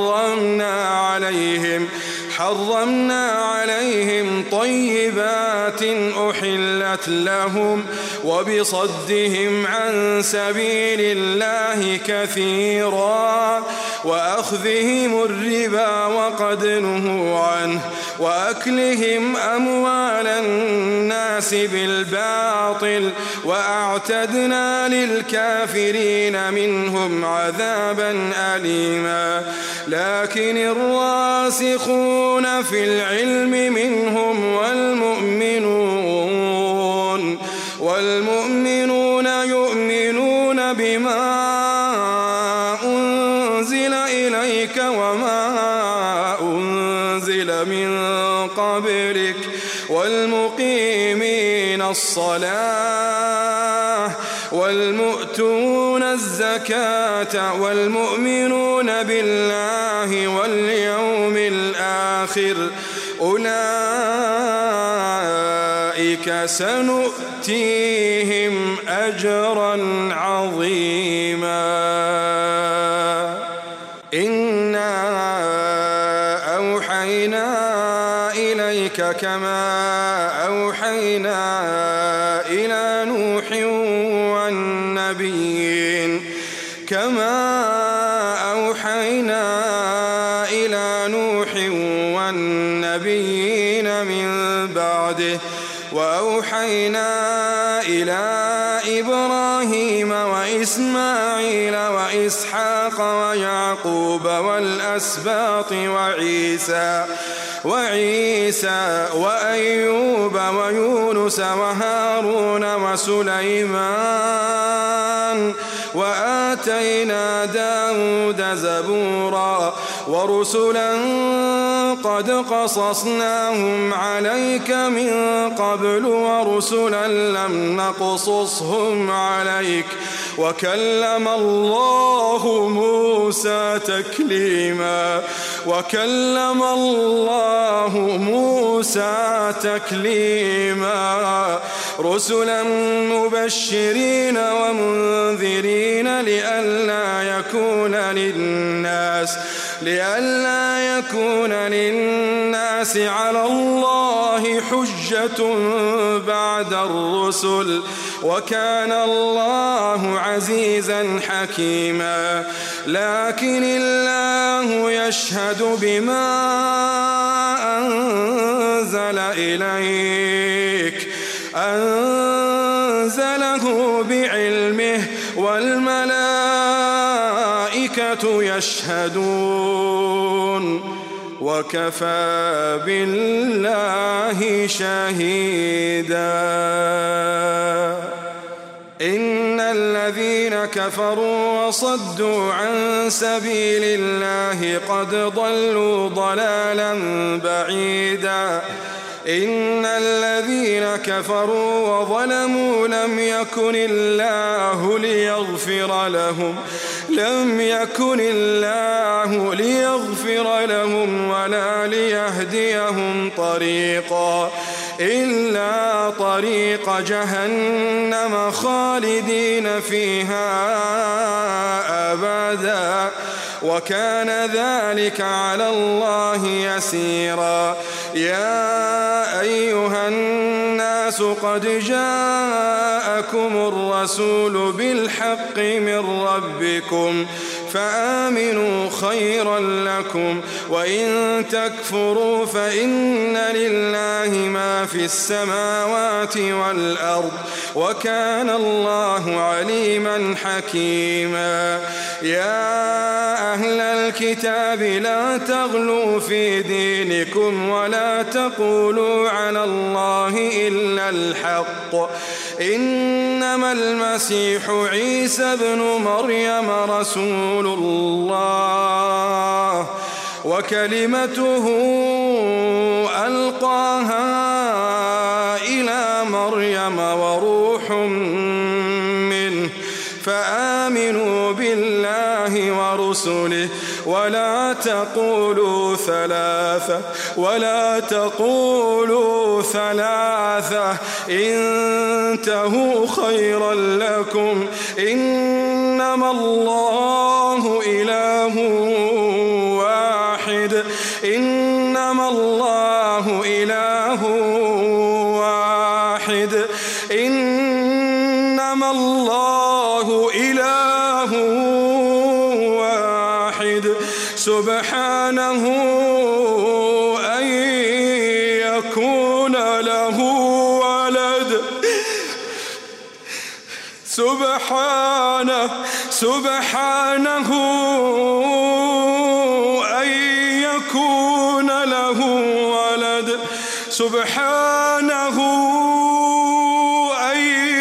Speaker 2: حرمنا عليهم طيبات أحلت لهم وبصدهم عن سبيل الله كثيرا وأخذهم الربا وقد نهوا عنه وأكلهم أموال الناس بالباطل وأعتدنا للكافرين منهم عذابا أليما لكن الراسخون في العلم منهم والمؤمنون يؤمنون بما أنزل إليك وما أنزل من قبلك والمقيمين الصلاة والمؤتون الزكاة والمؤمنون بالله واليوم الآخر أولئك سنؤتيهم أجرا عظيما إنا أوحينا إليك كما أوحينا إلى نوح والنبيين من بعده وأوحينا إلى إبراهيم وإسماعيل وإسحاق ويعقوب والأسباط وعيسى وأيوب ويونس وهارون وسليمان وآتينا داود زبورا ورسلا قد قصصناهم عليك من قبل ورسلا لم نقصصهم عليك وكلم الله موسى تكليما رسلا مبشرين ومنذرين لئلا يكون للناس على الله حجة بعد الرسل وكان الله عزيزا حكيما لكن الله يشهد بما أنزل إليك أنزله بعلمه والملائكة يشهدون وكفى بالله شهيدا إن الذين كفروا وصدوا عن سبيل الله قد ضلوا ضلالا بعيدا إن الذين كفروا وظلموا لم يكن الله ليغفر لهم ولا ليهديهم طريقا إلا طريق جهنم خالدين فيها أبدا وكان ذلك على الله يسيرا يا أيها الناس قد جاءكم الرسول بالحق من ربكم فآمنوا خيرا لكم وإن تكفروا فإن لله ما في السماوات والأرض وكان الله عليما حكيما يا أهل الكتاب لا تغلوا في دينكم ولا تقولوا على الله إلا الحق إنما المسيح عيسى ابن مريم رسول الله وكلمته ألقاها إلى مريم وروح منه فآمنوا بالله ورسله ولا تقولوا ثلاثة انتهوا خيرا لكم إنما الله إله واحد إنما الله إله واحد سبحانه أن يكون له ولد سبحانه أن يكون له ولد سبحانه أن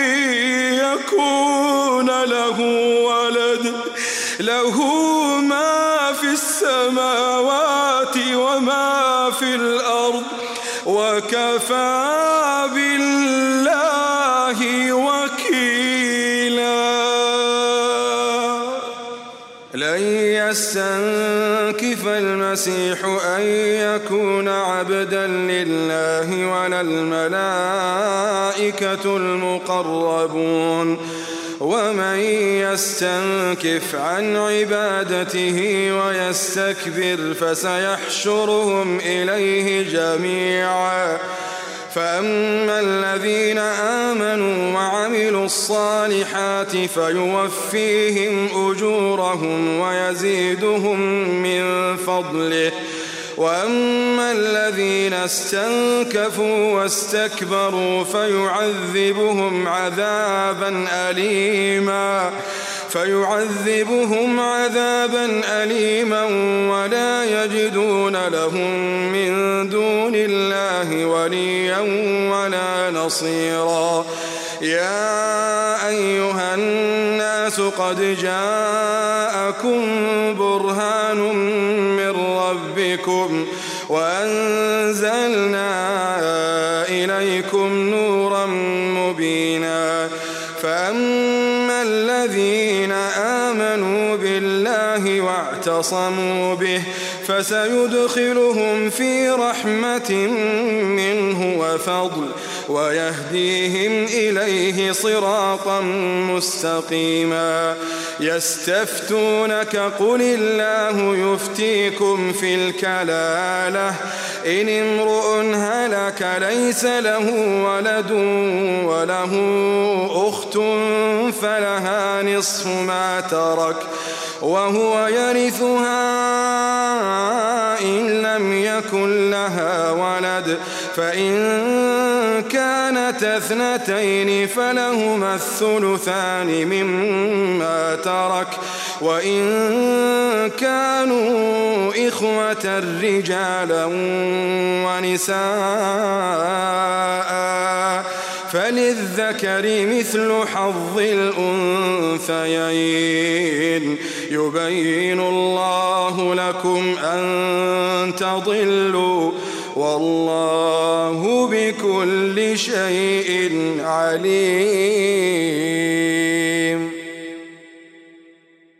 Speaker 2: يكون له ولد له ما في السماوات وما في الأرض وكفى بالله وكيلا لن يستنكف المسيح أن يكون عبدا لله ولا الملائكة المقربون ومن يستنكف عن عبادته ويستكبر فسيحشرهم إليه جميعا فأما الذين آمنوا وعملوا الصالحات فيوفيهم أجورهم ويزيدهم من فضله وأما الذين استنكفوا واستكبروا فيعذبهم عذابا أليما ولا يجدون لهم من دون الله وليا ولا نصيرا يا أيها الناس قد جاءكم برهان من ربكم وأنزلنا إليكم نورا مبينا فأما الذين آمنوا بالله واعتصموا به فسيدخلهم في رحمة منه وفضل ويهديهم إليه صراطا مستقيما يستفتونك قل الله يفتيكم في الكلالة إن امرؤ هلك ليس له ولد وله أخت فلها نصف ما ترك وهو يرثها إن لم يكن لها ولد فإن كانت اثنتين فلهما الثلثان مما ترك وإن كانوا إخوة رجالا ونساء فللذكر مثل حظ الأنثيين يبين الله لكم أن تضلوا والله بكل شيء عليم.